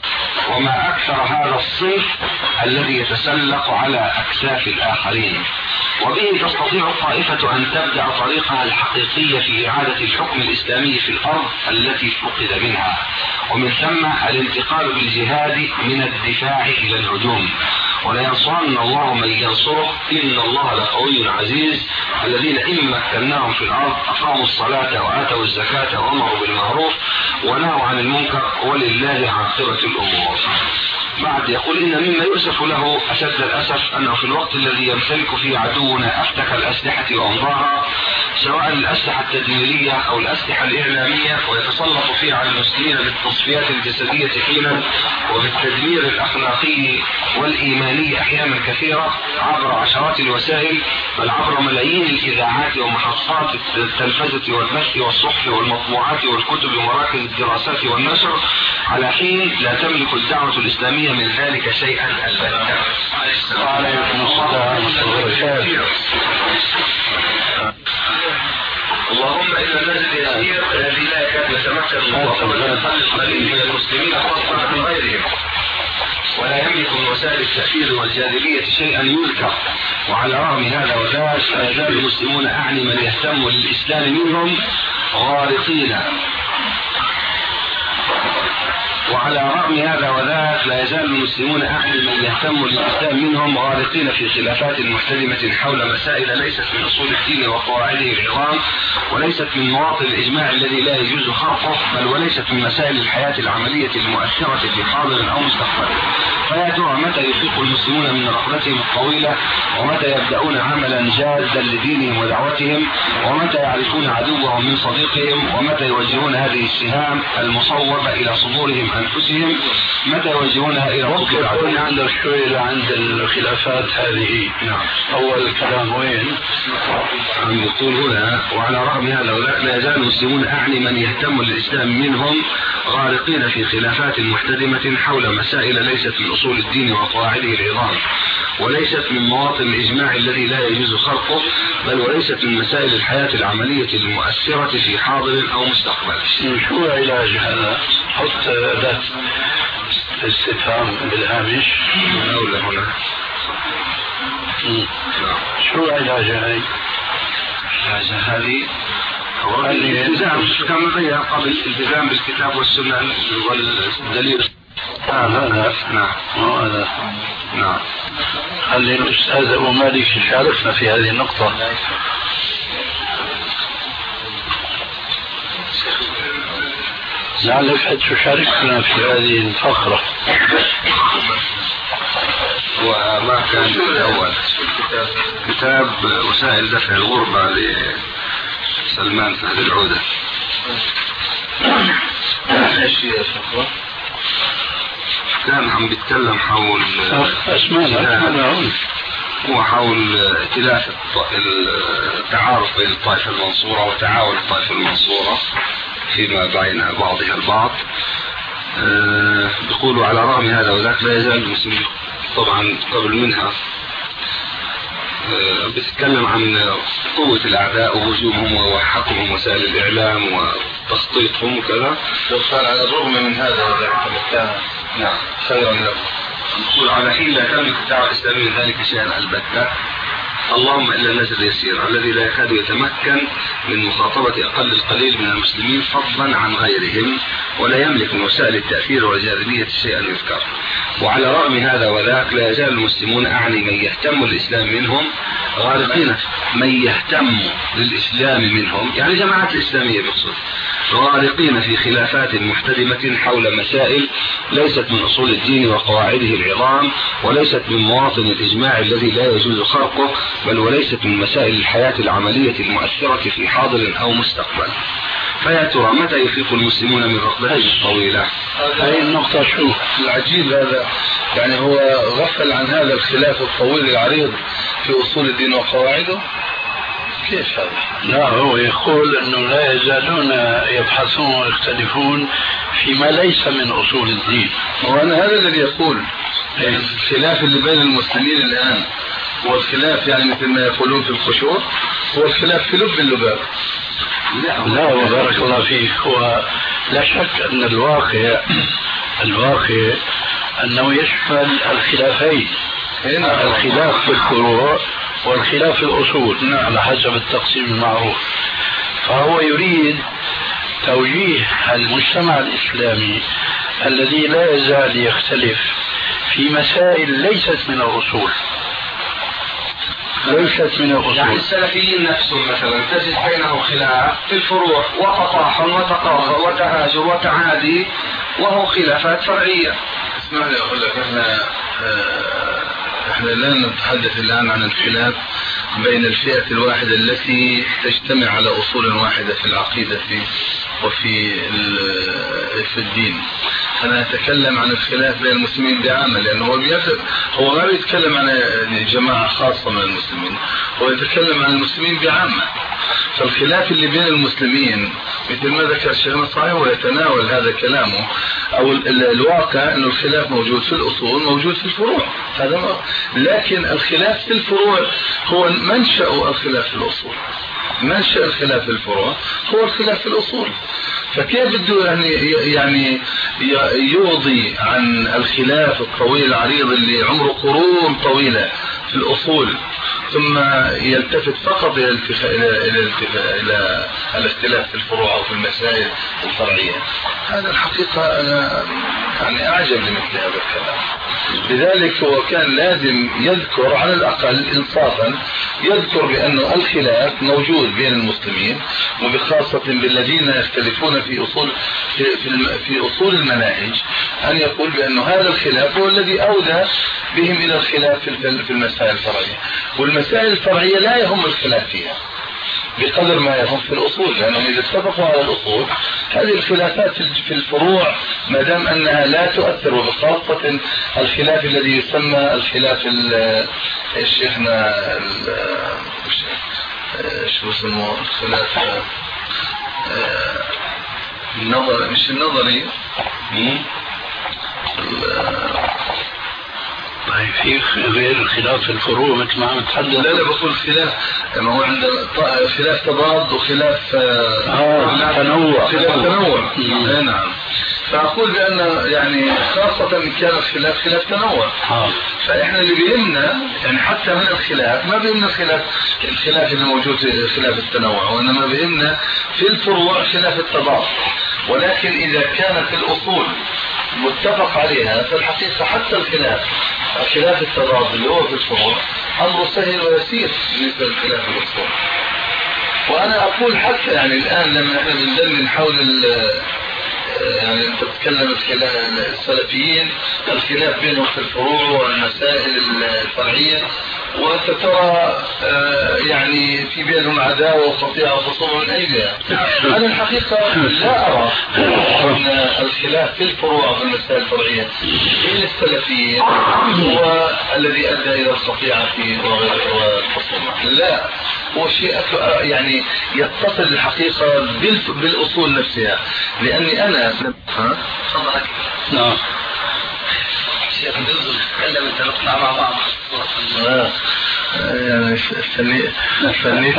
وما أكثر هذا الصنف الذي يتسلق على أكتاف الآخرين، وبه تستطيع الطائفة أن تبدأ طريقها الحقيقية في إعادة الحكم الإسلامي في الأرض التي فقد منها، ومن ثم الانتقال بالجهاد من الدفاع إلى الهجوم. ولينصرن الله من ينصره إن الله لقوي عزيز. الذين إن مكناهم في الأرض أقاموا الصلاة وآتوا الزكاة وأمروا بالمعروف ونهوا عن المنكر ولله عاقبة الأمور. بعد يقول إن مما يؤسف له أشد الأسف أنه في الوقت الذي يمتلك فيه عدونا أفتك الأسلحة وأنظارها، سواء الأسلحة التدميرية أو الأسلحة الإعلامية، ويتسلط فيه على المسلمين بالتصفيات الجسدية حينا وبالتدمير الأخلاقي والإيماني أحيانا كثيرة عبر عشرات الوسائل، بل عبر ملايين الإذاعات ومحطات التلفزة والبث والصحف والمطبوعات والكتب ومراكز الدراسات والنشر، على حين لا تملك الدعوة الإسلامية من ذلك شيئا البتة. وعليكم السلام ورحمة اللهم إن النجد يسير الذي لا يكاد يتمكن من القليل من المسلمين خاصة عن غيرهم، ولا يملك من وسائل التأثير والجاذبية شيئا يذكر. وعلى رغم هذا وذاك لا يزال المسلمون أعني من يهتم للإسلام منهم غارقين وعلى رغم هذا وذاك لا يزال المسلمون أعني من يهتم للإسلام منهم غارقين في خلافات محتدمة حول مسائل ليست من أصول الدين وقواعده العظام، وليست من مواطن الإجماع الذي لا يجوز خرقه، بل وليست من مسائل الحياة العملية المؤثرة في حاضر أو مستقبل. فيا ترى متى يفيق المسلمون من رحلتهم الطويلة، ومتى يبدأون عملا جادا لدينهم ودعوتهم، ومتى يعرفون عدوهم من صديقهم، ومتى يوجهون هذه السهام المصوبة إلى صدورهم أنفسهم، متى يوجهونها إلى ممكن يكون عندك شوية عند الخلافات هذه. نعم. أول الكلام وين؟ عم يقول هنا وعلى رغم هذا لا يزال المسلمون أعني من يهتم للإسلام منهم غارقين في خلافات محتدمة حول مسائل ليست من أصول الدين وقواعده العظام، وليست من مواطن الإجماع الذي لا يجوز خرقه، بل وليست من مسائل الحياة العملية المؤثرة في حاضر أو مستقبل. شو علاج هذا؟ حط أداة استفهام بالهامش. أولا هنا شو علاج هاي؟ علاج هذه الالتزام كما بين قبل الالتزام بالكتاب والسنة والدليل. آه هذا نعم هذا نعم. خلي الأستاذ أبو مالك يشاركنا في هذه النقطة. لعلك تشاركنا في هذه الفقرة. وما كان الأول كتاب وسائل دفع الغربة لسلمان فهد العودة. ايش هي الفقرة؟ كان عم بيتكلم حول أسماء هو حول ائتلاف التعارف بين الطائفة المنصورة وتعاون الطائفة المنصورة فيما بين بعضها البعض. أه بيقولوا على رغم هذا وذاك لا يزال المسلمين طبعا قبل منها أه بتتكلم عن قوة الأعداء وهجومهم وحكمهم وسائل الإعلام وتخطيطهم وكذا. وقال على الرغم من هذا وذاك نعم خيرا له. نقول على حين لا تملك الدعوة الإسلامية من ذلك شيئا البتة، اللهم إلا الناس اليسير الذي لا يكاد يتمكن من مخاطبة أقل القليل من المسلمين فضلا عن غيرهم، ولا يملك من وسائل التأثير والجاذبية شيئا يذكر. وعلى رغم هذا وذاك لا يزال المسلمون، أعني من يهتم الإسلام منهم، غارقين من يهتم للإسلام منهم يعني جماعات الإسلامية بقصد، غارقين في خلافات محتدمة حول مسائل ليست من أصول الدين وقواعده العظام، وليست من مواطن الإجماع الذي لا يجوز خرقه، بل وليست من مسائل الحياة العملية المؤثرة في حاضر أو مستقبل. فيا ترى متى يفيق المسلمون من رقبتهم الطويلة؟ هذه النقطة شو العجيب هذا، يعني هو غفل عن هذا الخلاف الطويل العريض في أصول الدين وقواعده. كيف هذا؟ لا، هو يقول أنه لا يزالون يبحثون ويختلفون فيما ليس من أصول الدين. وأنا هذا الذي يقول الخلاف اللي بين المسلمين الآن هو الخلاف، يعني مثل ما يقولون في الخشوع، هو الخلاف في لب اللباب. لا وبارك الله فيك. هو لا شك أن الواقع الواقع أنه يشمل الخلافين، الخلاف في الفروع والخلاف في الأصول على حسب التقسيم المعروف. فهو يريد توجيه المجتمع الإسلامي الذي لا يزال يختلف في مسائل ليست من الأصول ليست من الأصول. يعني السلفيين نفسهم مثلا تجد بينهم خلاف في الفروع وتطاحن وتقاطع وتهاجر وتعادي، وهو خلافات فرعية. اسمح لي أقول لك، احنا اه احنا لا نتحدث الآن عن الخلاف بين الفئة الواحدة التي تجتمع على أصول واحدة في العقيدة وفي في الدين. أنا أتكلم عن الخلاف بين المسلمين بعامة، لأنه هو هو ما بيتكلم عن جماعة خاصة من المسلمين، هو يتكلم عن المسلمين بعامة. فالخلاف اللي بين المسلمين مثل ما ذكر الشيخ صحيح ويتناول هذا كلامه، أو الواقع أنه الخلاف موجود في الأصول موجود في الفروع، هذا. لكن الخلاف في الفروع هو منشأ الخلاف في الأصول، منشأ الخلاف في الفروع هو الخلاف في الأصول. فكيف بده يعني يعني يوضي عن الخلاف الطويل العريض اللي عمره قرون طويلة في الأصول، ثم يلتفت فقط إلى إلى إلى الاختلاف في الفروع أو في المسائل الفرعية؟ هذا الحقيقة أنا يعني أعجب لمثل هذا الكلام. لذلك هو كان لازم يذكر على الأقل إنصافا، يذكر بأنه الخلاف موجود بين المسلمين، وبخاصة بالذين يختلفون في أصول في, في, في أصول المناهج، أن يقول بأنه هذا الخلاف هو الذي أودى بهم إلى الخلاف في المسائل الفرعية. والمسائل الفرعية لا يهم الخلاف فيها بقدر ما يهم في الأصول، لأنهم إذا اتفقوا على الأصول هذه الخلافات في الفروع ما دام أنها لا تؤثر، وبخاصة الخلاف الذي يسمى الخلاف الشيخنا شو اسمه الخلاف النظري، مش النظري. طيب في غير الخلاف في الفروع مثل ما عم تحدث؟ لا لا بقول خلاف، ما هو عند خلاف تضاد وخلاف آه تنوع، خلاف تنوع. نعم. فأقول بأن يعني خاصة إن كان الخلاف خلاف تنوع. فإحنا اللي بيهمنا يعني حتى من الخلاف ما بيهمنا الخلاف الخلاف اللي موجود في خلاف التنوع، وإنما بيهمنا في الفروع خلاف التضاد. ولكن إذا كانت الأصول متفق عليها فالحقيقة حتى الخلاف خلاف التضاد اللي هو في الفروع أمر سهل ويسير بالنسبة لخلاف الأصول. وأنا أقول حتى يعني الآن لما نحن بندلل حول يعني أنت تتكلم السلفيين الخلاف بينهم في الفروع والمسائل الفرعية، وأنت ترى يعني في بينهم عداوة وقطيعة وخصومة من أجلها. أنا الحقيقة لا أرى أن الخلاف في الفروع والمسائل الفرعية بين السلفيين هو الذي أدى إلى القطيعة والخصومة، لا، هو شيء يعني يتصل الحقيقة بالأصول نفسها. لأني أنا ها؟ تفضل. نعم. شيخ بنزل نتكلم أنت نطلع مع بعض. آه. يعني استنيت استنيت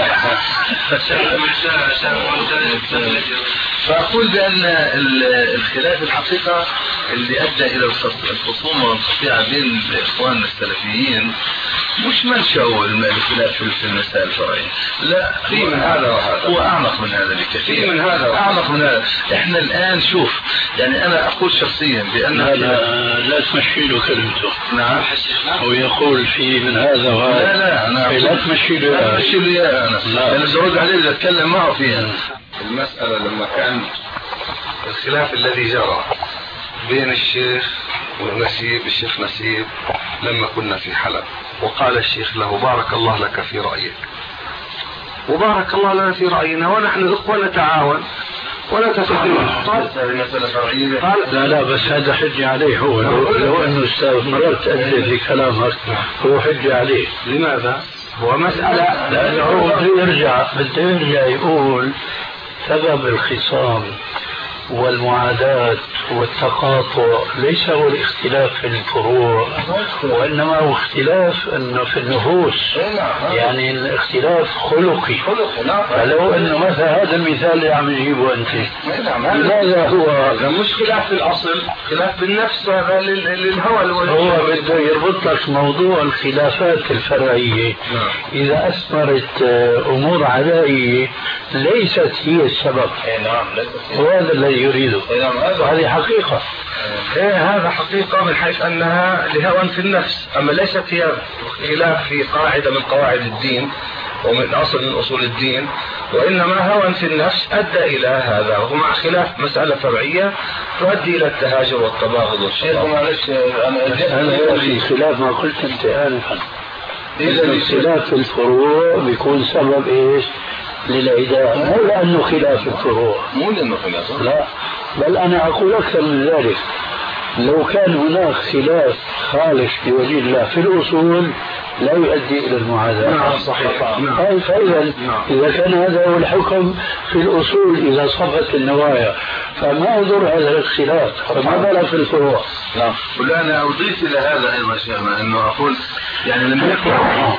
فأقول بأن الخلاف الحقيقة اللي أدى إلى الخصومة والقطيعة بين إخواننا السلفيين مش منشأه الخلاف في المسائل الفرعية، لا، في من هذا وهذا، هو أعمق من هذا بكثير، من هذا أعمق من هذا. إحنا الآن شوف يعني أنا أقول شخصيا بأن لا, لا, لا تمشي له كلمته. نعم. هو يقول في من هذا وهذا. لا لا أنا لا تمشي له لا تمشي له أنا أنا زود عليه إذا أتكلم معه فيها. المسألة لما كان الخلاف الذي جرى بين الشيخ ونسيب الشيخ نسيب لما كنا في حلب، وقال الشيخ له بارك الله لك في رأيك وبارك الله لنا في رأينا ونحن الأخوة نتعاون ولا تفهم. قال لا لا بس هذا حجة عليه هو، لو, لو أنه أستاذ مرات تأدي في كلامك هو حجة عليه. لماذا؟ هو مسألة لأنه هو بده يرجع بده يرجع يقول سبب الخصام والمعاداة والتقاطع ليس هو الاختلاف في الفروع، وإنما هو اختلاف انه في النفوس، يعني الاختلاف خلقي. فلو انه مثلا هذا المثال اللي عم يجيبه انت لماذا هو مش خلاف في الاصل، خلاف بالنفس هذا للهوى. هو بده يربط لك موضوع الخلافات الفرعية اذا اثمرت امور عدائية ليست هي السبب، وهذا الذي يريده. هذه حقيقة. إيه هذا حقيقة من حيث أنها لهوى في النفس، أما ليست هي خلاف في قاعدة من قواعد الدين ومن أصل من أصول الدين، وإنما هوى في النفس أدى إلى هذا، ومع خلاف مسألة فرعية تؤدي إلى التهاجر والتباغض والشيء. معلش أنا في خلاف ما قلت أنت آنفا، إذا الخلاف في الفروع بيكون سبب إيش؟ للعداء، مو لأنه خلاف الفروع، مو لأنه خلاف، لا، بل أنا أقول أكثر من ذلك، لو كان هناك خلاف خالص بوجه الله في الأصول لا يؤدي إلى المعاداة. نعم صحيح. نعم. فإذا إذا كان هذا هو الحكم في الأصول إذا صفت النوايا فما يضر هذا الاختلاف، فما بالك في الفروع. نعم. وأنا أضيف إلى هذا أيضا شيخنا أنه أقول يعني لما يكون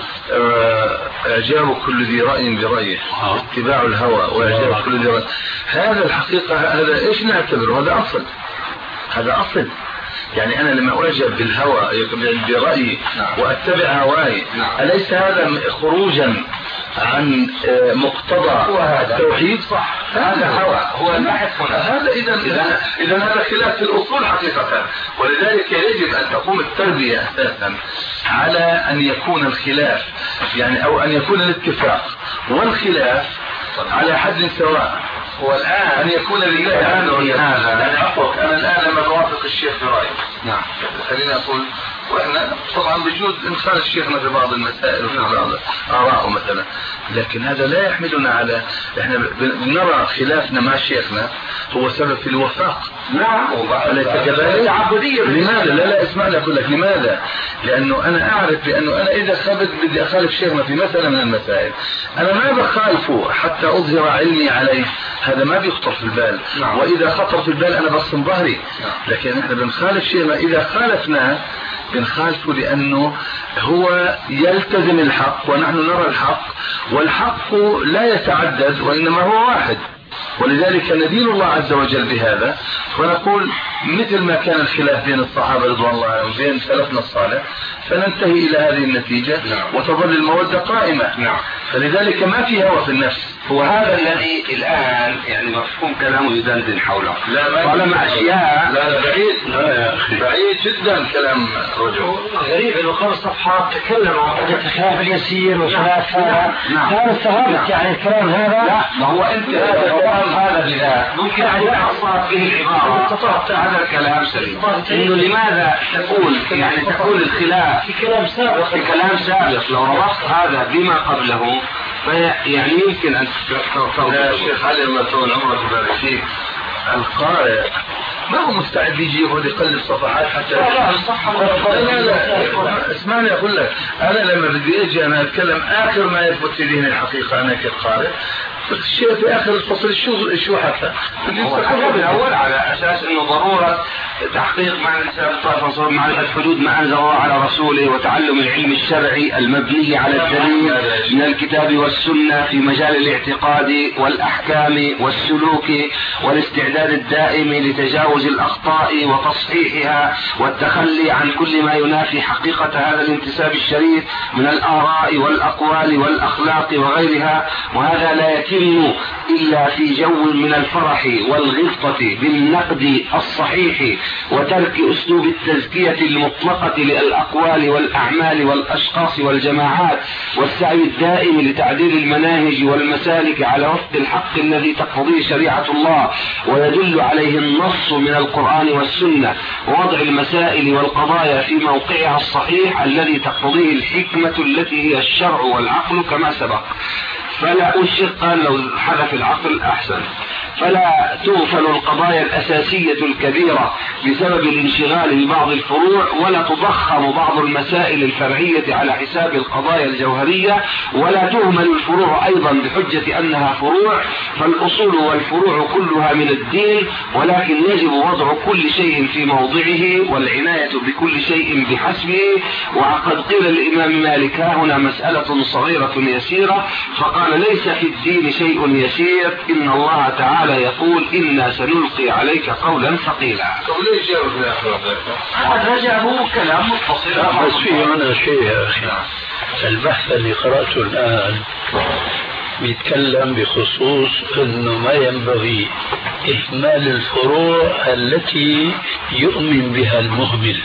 إعجاب كل ذي رأي برأيه، اتباع الهوى وإعجاب كل ذي رأي، هذا الحقيقة هذا إيش نعتبره؟ هذا أصل، هذا أصل. يعني أنا لما أعجب بالهوى برأيي وأتبع هواي، أليس هذا خروجا عن مقتضى التوحيد؟ صح، هذا هوى، هو البحث هنا. هذا إذا إذا إذا هذا خلاف في الأصول حقيقة، ولذلك يجب أن تقوم التربية أساسا على أن يكون الخلاف يعني أو أن يكون الاتفاق والخلاف على حد سواء. والآن أن يكون لله هذا يعني عفوك أنا الآن لما بوافق الشيخ في رأيه، نعم خلينا أقول، وإحنا طبعا بجوز نخالف شيخنا في بعض المسائل وفي بعض آراءه مثلا، لكن هذا لا يحملنا على إحنا بنرى خلافنا مع شيخنا هو سبب في الوفاق. نعم أليس كذلك؟ لماذا؟ لا لا اسمعني أقول لك لماذا؟ لأنه أنا أعرف بأنه أنا إذا خبت بدي أخالف شيخنا في مسألة من المسائل أنا ما بخالفه حتى أظهر علمي عليه، هذا ما بيخطر في البال. نعم. وإذا خطر في البال أنا بصم ظهري. نعم. لكن إحنا بنخالف شيخنا إذا خالفناه بنخالفه لأنه هو يلتزم الحق ونحن نرى الحق، والحق لا يتعدد وإنما هو واحد. ولذلك ندين الله عز وجل بهذا ونقول مثل ما كان الخلاف بين الصحابة رضوان الله عنهم وبين سلفنا الصالح فننتهي إلى هذه النتيجة. نعم. وتظل المودة قائمة. نعم. فلذلك ما في هوى في النفس. هو هذا الذي الآن يعني مفهوم كلامه يدندن حوله. لا طالما أشياء لا لا بعيد. لا يا أخي بعيد جدا كلام رجل. غريب إنه خمس صفحات تكلم عن الخلاف اليسير وخلاف هذا. نعم. هذا استغربت يعني الكلام هذا. لا ما هو أنت هذا بذات ممكن أن يحصل به العبارة تطرق هذا الكلام سليم. إنه لماذا تقول يعني تقول الخلاف في كلام سابق في كلام سابق لو ربطت هذا بما قبله يعني يمكن أن تفضل. يا شيخ علي الله يطول عمرك ويبارك فيك القارئ ما هو مستعد يجي يقعد يقلب صفحات حتى لا لا لا لا اسمعني اقول لك انا لما بدي اجي انا اتكلم اخر ما يثبت في ذهني الحقيقه انا كقارئ الشيء في اخر الفصل الشغل شو حتى هو الحساب الاول على اساس انه ضروره تحقيق معنى الطائفه معرفه حدود ما انزل الله على رسوله وتعلم العلم الشرعي المبني على الدليل من الكتاب والسنه في مجال الاعتقاد والاحكام والسلوك والاستعداد الدائم لتجاوز الاخطاء وتصحيحها والتخلي عن كل ما ينافي حقيقه هذا الانتساب الشريف من الاراء والاقوال والاخلاق وغيرها. وهذا لا يتم إلا في جو من الفرح والغبطة بالنقد الصحيح وترك أسلوب التزكية المطلقة للأقوال والأعمال والأشخاص والجماعات والسعي الدائم لتعديل المناهج والمسالك على وفق الحق الذي تقتضيه شريعة الله ويدل عليه النص من القرآن والسنة ووضع المسائل والقضايا في موقعها الصحيح الذي تقتضيه الحكمة التي هي الشرع والعقل كما سبق. فلا أشق لو حدث العقل أحسن. فلا تغفل القضايا الأساسية الكبيرة بسبب الانشغال ببعض الفروع ولا تضخم بعض المسائل الفرعية على حساب القضايا الجوهرية ولا تهمل الفروع أيضا بحجة أنها فروع فالأصول والفروع كلها من الدين ولكن يجب وضع كل شيء في موضعه والعناية بكل شيء بحسبه. وقد قيل الإمام مالك هنا مسألة صغيرة يسيرة فقال ليس في الدين شيء يسير إن الله تعالى يقول إنا سنلقي عليك قولا ثقيلا. طب ليش جاوب في الآخر هذا رجعه كلام متصل. بس في هنا شيء يا أخي البحث اللي قرأته الآن بيتكلم بخصوص أنه ما ينبغي إهمال الفروع التي يؤمن بها المهمل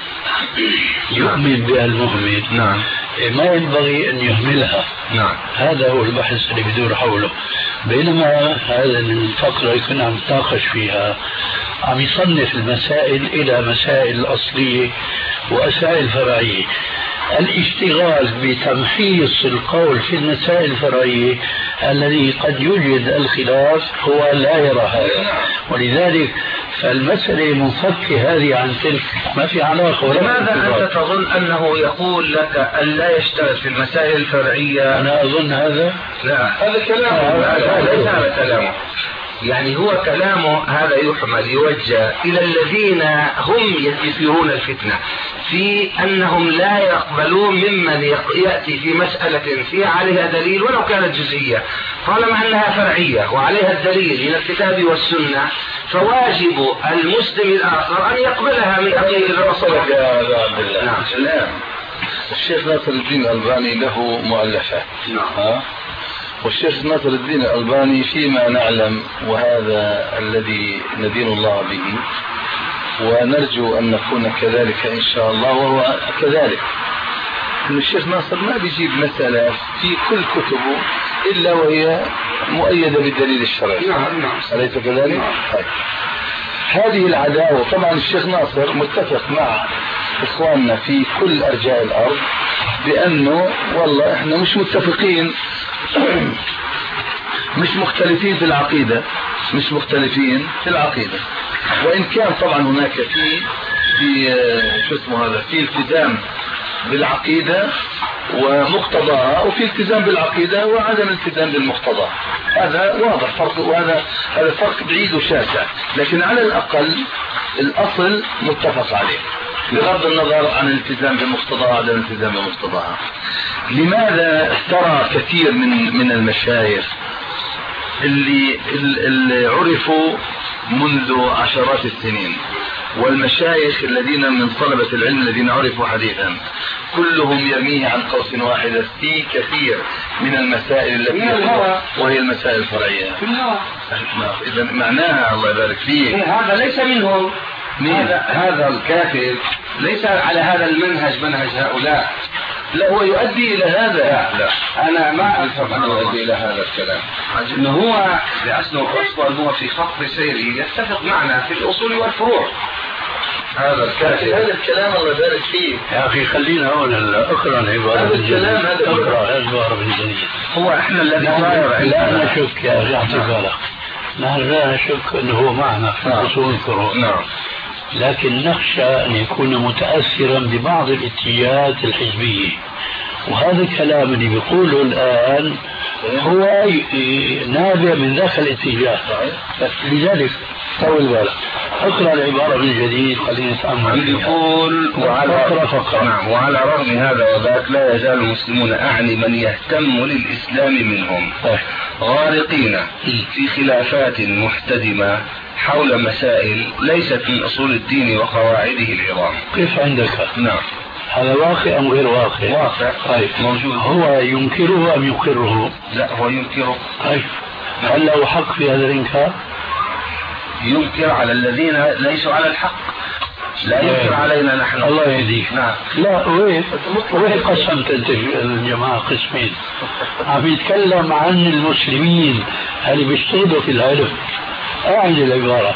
يؤمن بها المهمل نعم ما ينبغي أن يهملها. نعم هذا هو البحث اللي بدور حوله. بينما هذا الفقرة يكون عم يتناقش فيها عم يصنف المسائل إلى مسائل أصلية ومسائل فرعية. الاشتغال بتمحيص القول في المسائل الفرعية الذي قد يوجد الخلاف هو لا يرى هذا ولذلك فالمسألة منفكة هذه عن تلك ما في علاقة. لماذا أنت تظن أنه يقول لك أن لا يشتغل في المسائل الفرعية؟ أنا أظن هذا لا هذا كلامه ليس هذا كلامه يعني هو كلامه هذا يحمل يوجه إلى الذين هم يثيرون الفتنة في أنهم لا يقبلون ممن يأتي في مسألة فيها عليها دليل ولو كانت جزئية طالما أنها فرعية وعليها الدليل من الكتاب والسنة فواجب المسلم الآخر أن يقبلها من أقيل الرسول. نعم. الآن الشيخ ناصر الدين الألباني له مؤلفات. نعم. والشيخ ناصر الدين الألباني فيما نعلم وهذا الذي ندين الله به ونرجو أن نكون كذلك إن شاء الله وهو كذلك أن الشيخ ناصر ما بيجيب مسألة في كل كتبه إلا وهي مؤيدة بالدليل الشرعي. نعم نعم أليس كذلك؟ طيب. هذه العداوة طبعا الشيخ ناصر متفق مع إخواننا في كل أرجاء الأرض بأنه والله إحنا مش متفقين مش مختلفين في العقيدة مش مختلفين في العقيدة وإن كان طبعا هناك في في شو اسمه هذا في التزام بالعقيدة ومقتضاها وفي التزام بالعقيدة وعدم التزام بالمقتضى. هذا واضح فرق وهذا هذا فرق بعيد وشاسع لكن على الأقل الأصل متفق عليه بغض النظر عن الالتزام بالمقتضى وعدم الالتزام بالمقتضى. لماذا ترى كثير من من المشايخ اللي, اللي عرفوا منذ عشرات السنين والمشايخ الذين من طلبة العلم الذين عرفوا حديثا كلهم يرميه عن قوس واحدة في كثير من المسائل التي وهي المسائل الفرعية. إذا معناها الله يبارك فيك هذا ليس منهم. هذا, هذا الكافر ليس على هذا المنهج منهج هؤلاء. لا هو يؤدي إلى هذا. لا, لا. أنا ما أفهم أنه يؤدي إلى هذا الكلام. إنه هو لأنه أصلا هو في خط سيره يتفق معنا في الأصول والفروع. هذا الكافر هذا الكلام الله يبارك فيه. يا أخي خلينا هون أقرأ العبارة. هذا الكلام هذا أقرأ العبارة بالجديد. هو إحنا الذي صاير لا نشك يا أخي أعطي بالك. نحن لا نشك أنه هو معنا في الأصول والفروع. نعم. لكن نخشى أن يكون متأثرا ببعض الاتجاهات الحزبية، وهذا الكلام اللي بيقوله الآن هو نابع من ذاك الاتجاه. لذلك طول بالك اقرأ العبارة من جديد خلينا نتأمل. يقول وعلى نعم وعلى رغم هذا وذاك لا يزال المسلمون أعني من يهتم للإسلام منهم غارقين في خلافات محتدمة حول مسائل ليست من أصول الدين وقواعده العظام. كيف عندك؟ نعم. هذا واقع أم غير واقع؟ واقع. طيب موجود. هو ينكره أم يقره؟ لا هو ينكره. طيب هل له حق في هذا الإنكار؟ ينكر على الذين ليسوا على الحق، لا ينكر علينا نحن. الله يهديك. نعم. لا وين وين قسمت انت الجماعه قسمين؟ عم يتكلم عن المسلمين اللي بيجتهدوا في العلم. اعد العباره.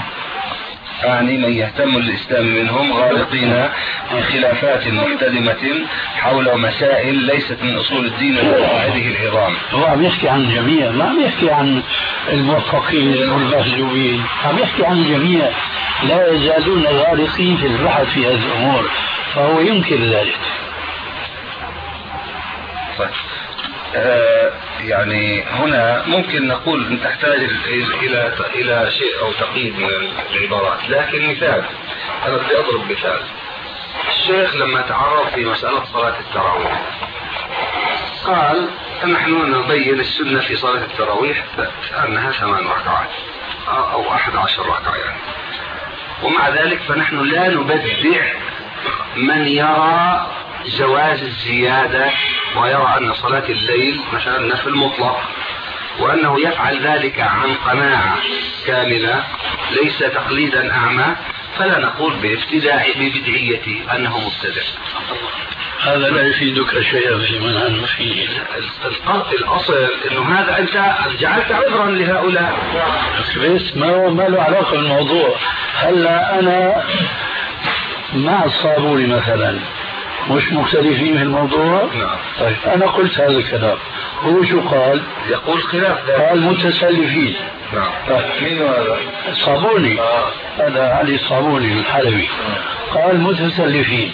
أعني من يهتم للإسلام منهم غارقين في خلافات محتدمة حول مسائل ليست من أصول الدين وقواعده العظام. هو عم يحكي عن الجميع، ما عم يحكي عن الموفقين والمهزومين، عم يحكي عن الجميع لا يزالون غارقين في البحث في هذه الأمور، فهو ينكر ذلك. طيب. آه يعني هنا ممكن نقول أن تحتاج إلى إلى شيء أو تقييد من العبارات، لكن مثال أنا بدي أضرب مثال. الشيخ لما تعرض في مسألة صلاة التراويح قال نحن نبين السنة في صلاة التراويح أنها ثمان ركعات أو أحد عشر ركعة يعني، ومع ذلك فنحن لا نبدع من يرى جواز الزيادة ويرى أن صلاة الليل مثلا نفل مطلق، وأنه يفعل ذلك عن قناعة كاملة ليس تقليدا أعمى، فلا نقول بافتداء ببدعية أنه مبتدع. هذا لا يفيدك شيئا في من أنا فيه. الأصل أنه هذا أنت جعلت عذرا لهؤلاء. بس ما ما له علاقة بالموضوع. هلا أنا مع الصابوني مثلا مش مختلفين في الموضوع. نعم. طيب أنا قلت هذا الكلام، هو شو قال؟ يقول خلاف ذلك. قال متسلفين. نعم. طيب. مين هذا؟ الصابوني. آه. هذا علي الصابوني الحلبي. آه. قال متسلفين،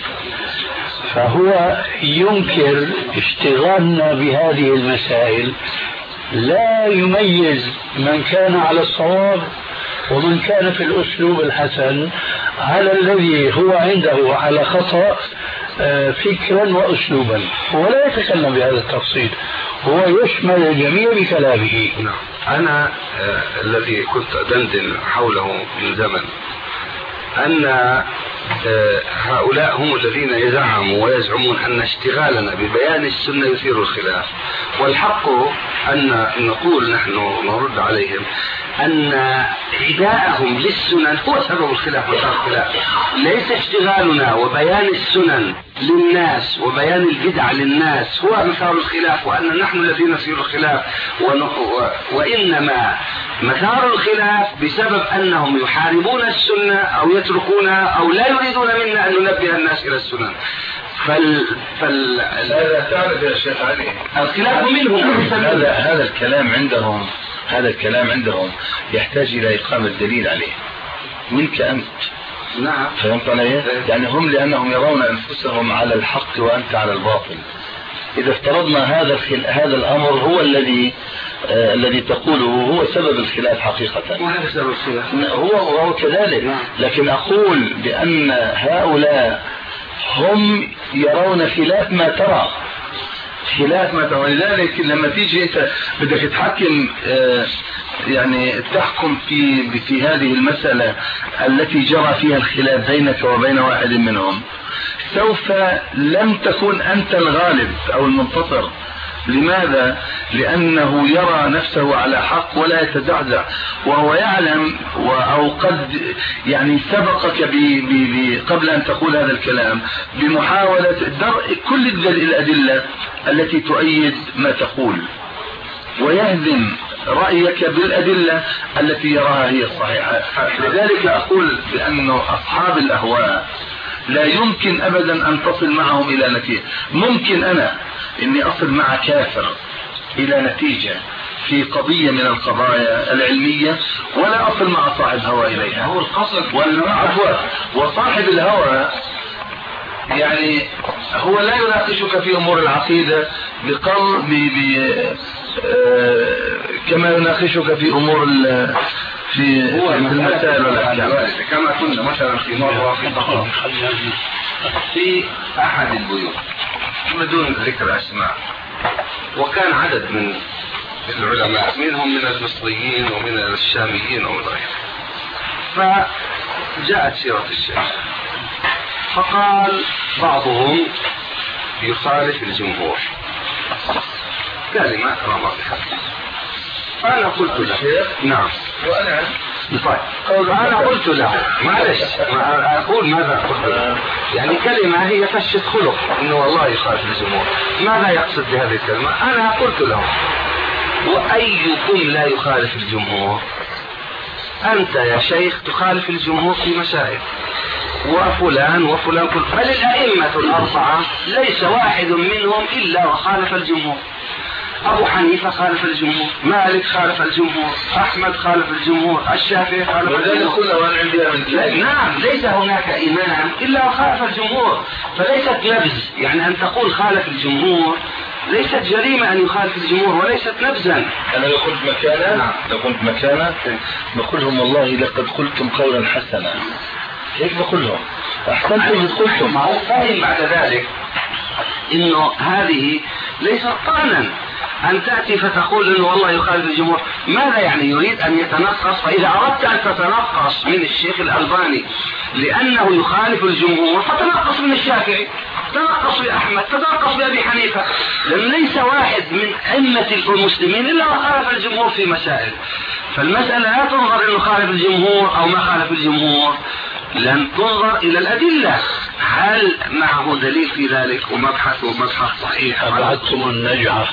فهو ينكر اشتغالنا بهذه المسائل، لا يميز من كان على الصواب ومن كان في الأسلوب الحسن على الذي هو عنده على خطأ فكرا وأسلوبا، ولا يتكلم بهذا التفصيل، هو يشمل الجميع بكلامه. نعم. أنا آه الذي كنت أدندن حوله من زمن أن آه هؤلاء هم الذين يزعموا ويزعمون أن اشتغالنا ببيان السنة يثير الخلاف، والحق أن نقول نحن نرد عليهم أن عداءهم للسنن هو سبب الخلاف والخلاف، ليس اشتغالنا وبيان السنن للناس وبيان البدع للناس هو مثار الخلاف، وأن نحن الذين نثير الخلاف، وإنما مثار الخلاف بسبب أنهم يحاربون السنة أو يتركونها أو لا يريدون منا أن ننبه الناس إلى السنن. فال فال هذا تعرف يا شيخ علي الخلاف منهم. هذا هذا الكلام عندهم هذا الكلام عندهم يحتاج إلى إقامة دليل عليه منك أنت. نعم. فهمت علي؟ يعني هم لأنهم يرون أنفسهم على الحق وأنت على الباطل. إذا افترضنا هذا هذا الأمر هو الذي آه الذي تقوله هو سبب الخلاف حقيقة. وهذا سبب الخلاف. هو هو كذلك. نعم. لكن أقول بأن هؤلاء هم يرون خلاف ما ترى، خلاف ما تقول. ولذلك لما تيجي انت بدك تحكم اه يعني تحكم في في هذه المسألة التي جرى فيها الخلاف بينك وبين واحد منهم، سوف لم تكن أنت الغالب أو المنتصر. لماذا؟ لأنه يرى نفسه على حق ولا يتزعزع، وهو يعلم أو قد يعني سبقك بي بي بي قبل أن تقول هذا الكلام بمحاولة درء كل الأدلة التي تؤيد ما تقول، ويهزم رأيك بالأدلة التي يراها هي الصحيحة. لذلك أقول بأن أصحاب الأهواء لا يمكن أبدا أن تصل معهم إلى نتيجة. ممكن أنا إني أصل مع كافر إلى نتيجة في قضية من القضايا العلمية، ولا أصل مع صاحب هوى إليها. هو القصد وصاحب الهوى يعني هو لا يناقشك في أمور العقيدة بقل ب آه كما يناقشك في أمور في المسائل والأحكام. كما كنا مثلا في مرة في في أحد البيوت بدون ذكر أسماء، وكان عدد من العلماء منهم من المصريين ومن الشاميين ومن غيرهم، فجاءت سيرة الشيخ فقال بعضهم يخالف الجمهور، كلمة رمى بها. فأنا قلت له نعم، وأنا طيب أنا قلت له معلش أقول ماذا قلت له، يعني كلمة هي فشت خلق إنه والله يخالف الجمهور، ماذا يقصد بهذه الكلمة؟ أنا قلت له وأيكم لا يخالف الجمهور؟ أنت يا شيخ تخالف الجمهور في مسائل، وفلان وفلان كل، بل الأئمة الأربعة ليس واحد منهم إلا وخالف الجمهور. أبو حنيفة خالف الجمهور، مالك خالف الجمهور، أحمد خالف الجمهور، الشافعي خالف الجمهور. نعم، ليس هناك إمام إلا وخالف الجمهور، فليست نبذ. يعني أن تقول خالف الجمهور ليست جريمة أن يخالف الجمهور، وليست نبذا. أنا لو كنت مكانه نعم. لو كنت مكانه بقول لهم والله لقد قلتم قولا حسنا، هيك بقول لهم أحسنتم إذ قلتم. فهم بعد ذلك إنه هذه ليست طعنا أن تأتي فتقول إنه والله يخالف الجمهور. ماذا يعني؟ يريد أن يتنقص. فإذا أردت أن تتنقص من الشيخ الألباني لأنه يخالف الجمهور فتنقص من الشافعي، تنقص بأحمد، تنقص بأبي حنيفة، لأن ليس واحد من أئمة المسلمين إلا وخالف الجمهور في مسائل. فالمسألة لا تنظر إنه خالف الجمهور أو ما خالف الجمهور، لن تنظر إلى الأدلة، هل معه دليل في ذلك؟ ومبحث ومبحث صحيح. أبعدتم النجعة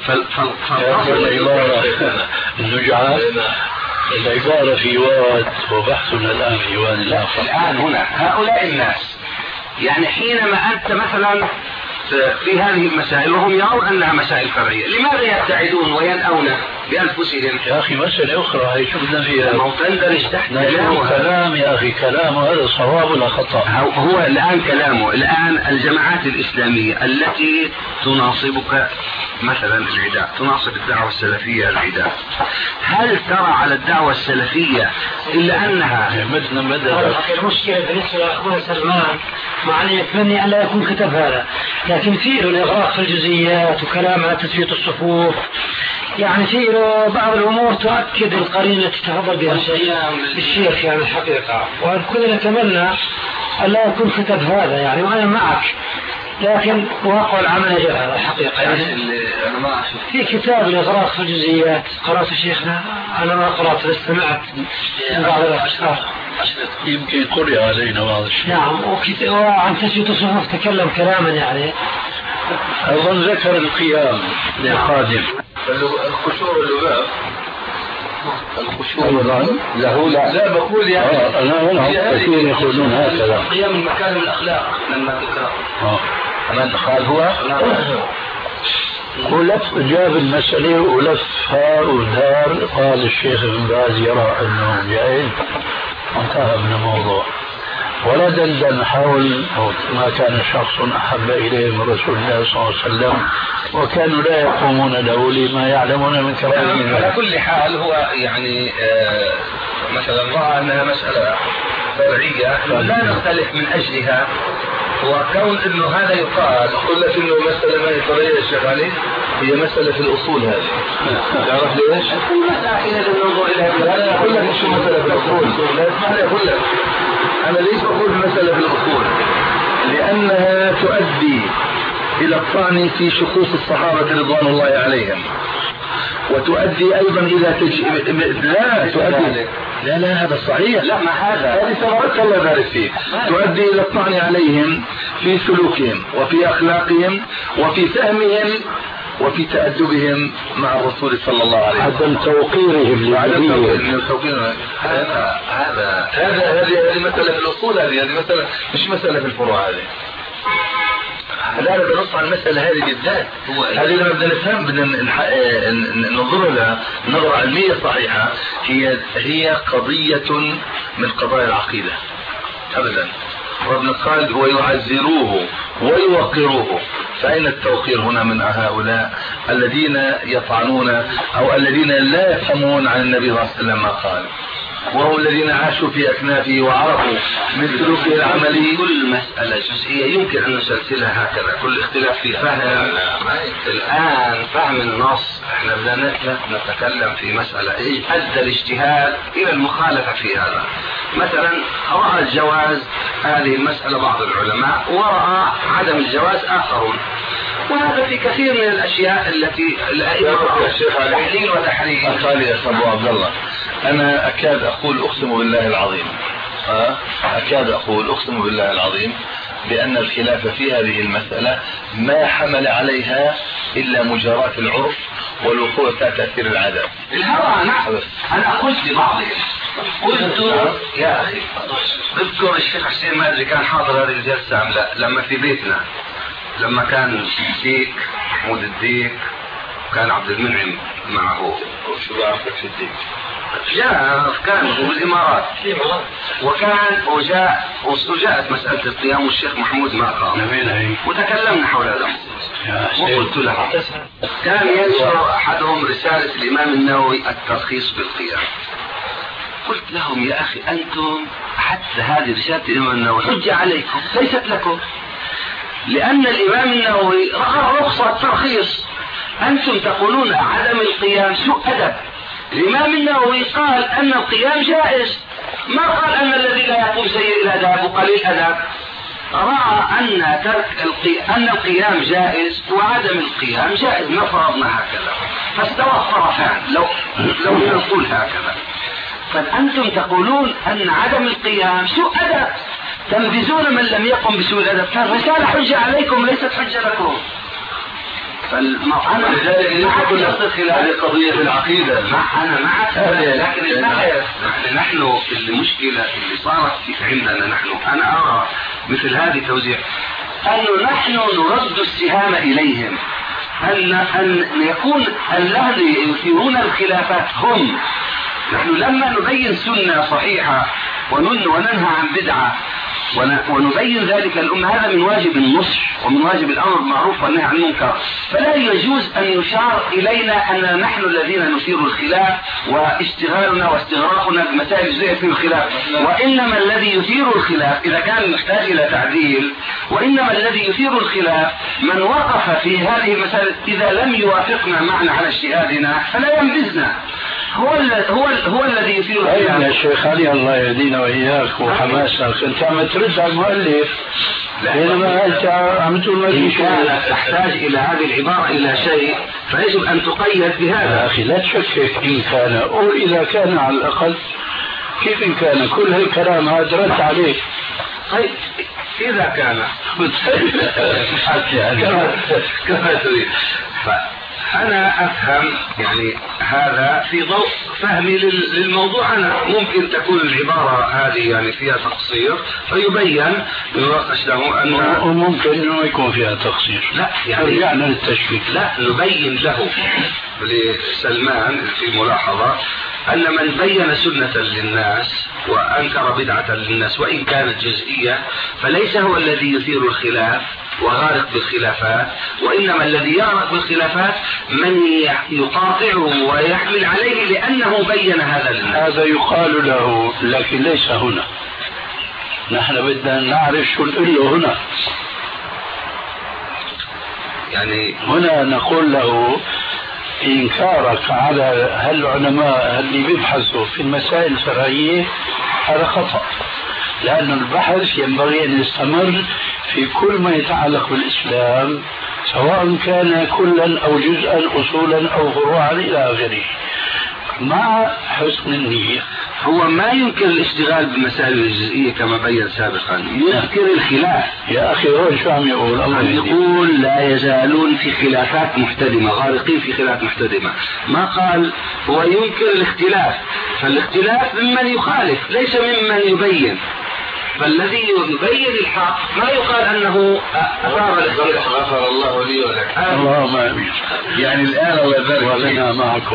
العبارة النجعة العبارة في واد وبحثنا الآن في واد الآخر. الآن هنا هؤلاء الناس يعني حينما أنت مثلا في هذه المسائل وهم يرون أنها مسائل فرعية، لماذا يبتعدون وينأون بأنفسهم؟ يا أخي مسألة أخرى هي شفنا فيها موتندرج تحت كلامه. كلام يا أخي كلامه هذا صواب ولا خطأ؟ هو الآن كلامه الآن الجماعات الإسلامية التي تناصبك مثلا العداء، تناصب الدعوة السلفية العداء، هل ترى على الدعوة السلفية إلا أنها مثل بدأ؟ المشكلة بالنسبة لأخونا سلمان مع أن يتمنى أن لا يكون كتب هذا، لكن فيه الإغراق في الجزئيات وكلام على تثبيت الصفوف، يعني فيه بعض الأمور تؤكد القرينة التي تفضل بها الشيخ يعني الحقيقة. وكلنا نتمنى أن لا يكون كتب هذا يعني، وأنا معك، لكن واقع العمل جاء هذا الحقيقة. يعني في كتاب الإغراق في الجزئيات قرأت شيخنا، أنا ما قرأت بس سمعت من بعض الأشخاص يمكن قرئ علينا بعض الشيء. نعم، وعن تثبيت الصفوف تكلم كلاما يعني أظن ذكر القيام للقادم. الخشوع اللباب الخشوع له لا لا بقول يعني آه أنا هنا كثير يقولون هكذا قيام المكارم الأخلاق لما تقرأ. آه أنا قال هو ولف جاب المسألة ولفها ودار، قال الشيخ ابن باز يرى أنه جائز، انتهى من الموضوع. ولا دندن حول ما كان شخص أحب إليه من رسول الله صلى الله عليه وسلم وكانوا لا يقومون له لما يعلمون من كلامه. على كل حال هو يعني آه مثلا رأى أنها مسألة فرعية لا نختلف من أجلها وكون انه هذا يقال اقول لك انه مسألة ما هي طريقة يا شيخ علي، هي مسألة في الاصول هذه. تعرف ليش؟ لا لا اقول لك شو مسألة في الاصول، لا اسمح لي اقول لك انا ليش بقول مسألة في الاصول؟ لانها تؤدي الى الطعن في شخوص الصحابة رضوان الله عليهم، وتؤدي ايضا الى تج... لا تؤدي لا لا هذا صحيح، لا ما هذا هذه ثمرات الله يبارك فيك، تؤدي الى الطعن عليهم في سلوكهم وفي اخلاقهم وفي فهمهم وفي تأدبهم مع الرسول صلى الله عليه وسلم، عدم توقيرهم عدم توقيرهم. هذا هذا هذا هذه مسألة في الأصول، هذه هذه مسألة مش مسألة في الفروع. هذه لا أنا بنص على المسألة هذه بالذات، هذه لما بدنا نفهم بدنا ننظر لها نظرة علمية صحيحة، هي هي قضية من قضايا العقيدة أبدا. ربنا قال ويعزروه ويوقروه، فأين التوقير هنا من هؤلاء الذين يطعنون أو الذين لا يفهمون عن النبي صلى الله عليه وسلم ما قال، وهم الذين عاشوا في أكنافه وعرفوا من سلوكه العملي. كل مسألة جزئية يمكن أن نسلسلها هكذا، كل اختلاف في فهم. الآن فهم النص احنا بدنا نتكلم في مسألة أدى الاجتهاد إلى المخالفة في هذا. مثلا رأى الجواز هذه المسألة بعض العلماء، ورأى عدم الجواز آخرون، وهذا في كثير من الأشياء التي الأئمة تحليل وتحريم. قال يا أبو عبد الله أنا أكاد أقول أقسم بالله العظيم أكاد أقول أقسم بالله العظيم بأن الخلاف في هذه المسألة ما حمل عليها إلا مجاراة العرف والوقوع تحت تأثير العادات. الهوى نعم. أنا قلت لبعضهم قلت يا أخي اذكر الشيخ حسين ما أدري كان حاضر هذه الجلسة أم لا، لما في بيتنا لما كان الديك محمود الديك كان عبد المنعم معه. شو بعرفك في الديك؟ جاء كان بالإمارات وكان وجاء وجاءت مسألة القيام والشيخ محمود ما قام، وتكلمنا حول هذا وقلت له كان ينشر أحدهم رسالة الإمام النووي الترخيص بالقيام. قلت لهم يا أخي أنتم حتى هذه رسالة الإمام النووي حجة عليكم ليست لكم، لأن الإمام النووي رأى رخصة الترخيص، أنتم تقولون عدم القيام سوء أدب. الإمام النووي قال أن القيام جائز، ما قال أن الذي لا يقوم سيء الأدب وقليل الأدب. رأى أن ترك القي... أن القيام جائز وعدم القيام جائز، ما فرضنا هكذا، فاستوى الطرفان لو لو نقول هكذا. فأنتم تقولون أن عدم القيام سوء أدب، تنبذون من لم يقم بسوء الأدب، فالرسالة حجة عليكم ليست حجة لكم. فالمعنى هذه قضية العقيدة. أنا معك، لكن البحث نحن المشكلة اللي صارت عندنا نحن أنا أرى مثل هذه توزيع أنه نحن نرد السهام إليهم، أن أن يكون الذين يثيرون الخلافات هم. نحن لما نبين سنة صحيحة وننهى عن بدعة ونبين ذلك الأمة، هذا من واجب النصح ومن واجب الأمر بالمعروف والنهي عن المنكر، فلا يجوز أن يشار إلينا أن نحن الذين نثير الخلاف واشتغالنا واستغراقنا بمسائل جزئية في الخلاف، وإنما الذي يثير الخلاف إذا كان محتاج إلى تعديل، وإنما الذي يثير الخلاف من وقف في هذه المسائل إذا لم يوافقنا معنا على اجتهادنا فلا ينبذنا، هو هو هو الذي يثير الخلاف. يا شيخ علي الله يهدينا وإياك وحماسك، أنت عم ترد على المؤلف بينما أنت عم تقول ما في شيء. تحتاج إلى هذه العبارة إلى شيء فيجب أن تقيد بهذا. يا أخي لا تشكك إن كان أو إذا كان على الأقل، كيف إن كان كل هالكلام هذا رد عليه. طيب إذا كان كما تريد. أنا أفهم يعني هذا في ضوء فهمي للموضوع، أنا ممكن تكون العبارة هذه يعني فيها تقصير فيبين يناقش له أن وممكن أنه يكون فيها تقصير. لا يعني رجعنا للتشكيك. لا نبين له لسلمان في ملاحظة أن من بين سنة للناس وأنكر بدعة للناس وإن كانت جزئية فليس هو الذي يثير الخلاف وغارق بالخلافات، وإنما الذي يغرق بالخلافات من يقاطعه ويحمل عليه لأنه بين هذا للناس. هذا يقال له لكن ليس هنا. نحن بدنا نعرف شو نقول له هنا. يعني هنا نقول له إنكارك على هالعلماء اللي بيبحثوا في المسائل الفرعية هذا خطأ، لأن البحث ينبغي أن يستمر في كل ما يتعلق بالإسلام، سواء كان كلا أو جزءا، أصولا أو فروعا إلى آخره، مع حسن النية. هو ما يمكن الاشتغال بالمسائل الجزئية كما بين سابقا، يذكر الخلاف. يا أخي هو شو عم يقول؟ عم يقول لا يزالون في خلافات محتدمة، غارقين في خلاف محتدمة. ما قال هو ينكر الاختلاف، فالاختلاف ممن يخالف ليس ممن يبين، فالذي يبين الحق ما يقال انه اثار الاختلاف. غفر الله لي ولك. اللهم امين. يعني الان الله يبارك ولنا معكم.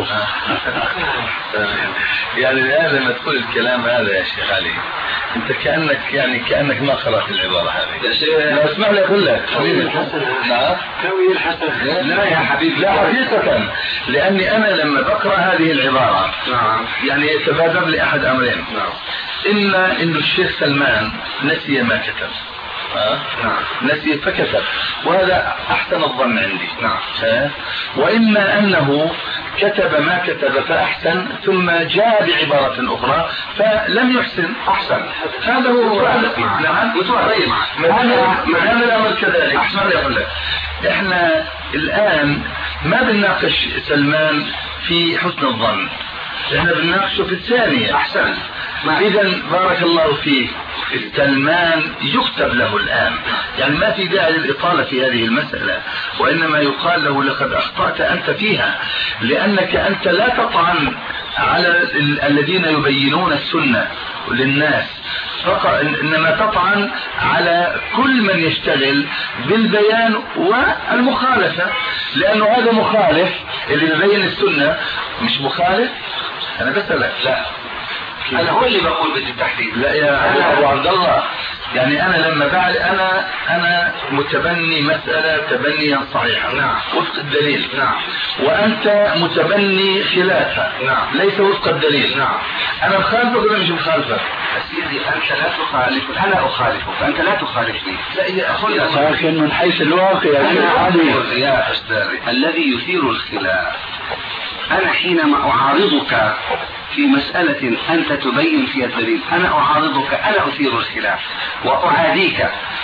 يعني الان لما تقول الكلام هذا يا شيخ علي، انت كانك يعني كانك ما قرات العباره هذه. لا اسمح لي اقول لك حبيبي الحسن. نعم كوي الحسن. لا يا حبيبي، لا حقيقه، لاني انا لما بقرا هذه العباره نعم يعني يتبادر لي احد امرين. نعم. اما انه الشيخ سلمان نسي ما كتب. أه؟ نعم. نسي فكتب، وهذا احسن الظن عندي. نعم. أه؟ واما انه كتب ما كتب فاحسن، ثم جاء بعبارة اخرى فلم يحسن احسن. هذا هو. نعم. طيب ما دام الامر كذلك، اسمع لي اقول لك، احنا الان ما بنناقش سلمان في حسن الظن، احنا بنناقشه في الثانية. احسن. اذا بارك الله فيك، سلمان يكتب له الآن، يعني ما في داعي للإطالة في هذه المسألة، وإنما يقال له لقد أخطأت أنت فيها، لأنك أنت لا تطعن على الذين يبينون السنة للناس فقط، إنما تطعن على كل من يشتغل بالبيان والمخالفة، لأنه هذا مخالف اللي يبين السنة، مش مخالف. أنا بسألك. لا انا هو اللي بقول بدي التحديد. لا يا ابو عبد الله، يعني انا لما بعد انا انا متبني مساله تبنيا صحيحا. نعم. وفق الدليل. نعم. وانت متبني خلافه. نعم. ليس وفق الدليل. نعم. انا مخالفك ولا مش مخالفك؟ سيدي انت لا تخالف، انا اخالفك، انت لا تخالفني. لا يا اخي، لكن من حيث الواقع يا يا استاذي الذي يثير الخلاف، انا حينما اعارضك في مسألة أنت تبين فيها الدليل، أنا أعارضك، أنا أثير الخلاف وأعاديك.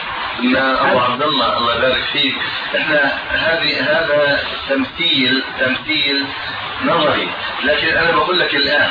يا أبو عبد الله الله يبارك فيك، إحنا هذه هذا تمثيل تمثيل نظري، لكن أنا بقول لك الآن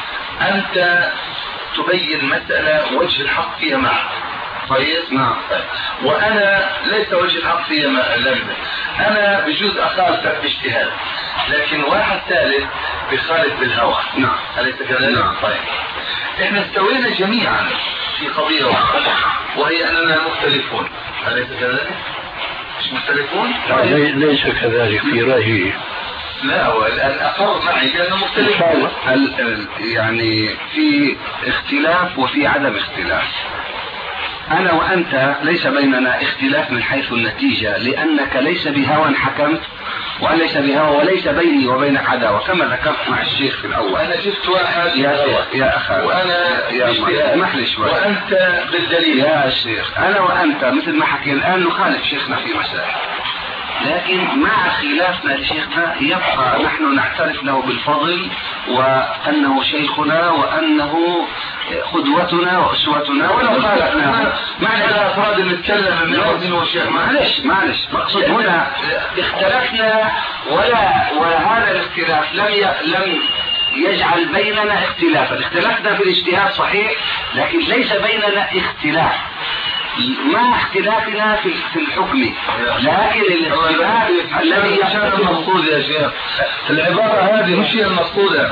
أنت تبين مسألة وجه الحق فيها معك. كويس؟ نعم. وأنا ليس وجه الحق فيها معك، أنا بجوز أخالفك باجتهاد، لكن واحد ثالث بخالف بالهوى. نعم. أليس كذلك؟ نعم. طيب احنا استوينا جميعا في قضية واحدة، وهي أننا مختلفون. أليس كذلك؟ مش مختلفون؟ ليس كذلك في رأيي. لا هو الآن أقر معي بأنه مختلفون. يعني في اختلاف وفي عدم اختلاف. أنا وأنت ليس بيننا اختلاف من حيث النتيجة، لأنك ليس بهوى حكمت وأنا ليس بهوى، وليس بيني وبينك عداوة كما ذكرت مع الشيخ في الأول. أنا جبت واحد يا يا أخي، وأنا يا اسمح لي شوي، وأنت بالدليل يا شيخ. أنا وأنت مثل ما حكينا الآن نخالف شيخنا في مسائل، لكن مع خلافنا لشيخنا يبقى نحن نعترف له بالفضل وأنه شيخنا وأنه قدوتنا وأسوتنا ولو خالفناه. معنى الأفراد اللي نتكلم من والشيخ معلش معلش مقصود هنا اختلفنا، ولا وهذا الاختلاف لم ي... لم يجعل بيننا اختلافا. اختلفنا في الاجتهاد صحيح، لكن ليس بيننا اختلاف مع اختلافنا في في الحكم، لكن الاختلاف الذي يحصل المقصود يا شيخ. العبارة هذه مش هي المقصودة.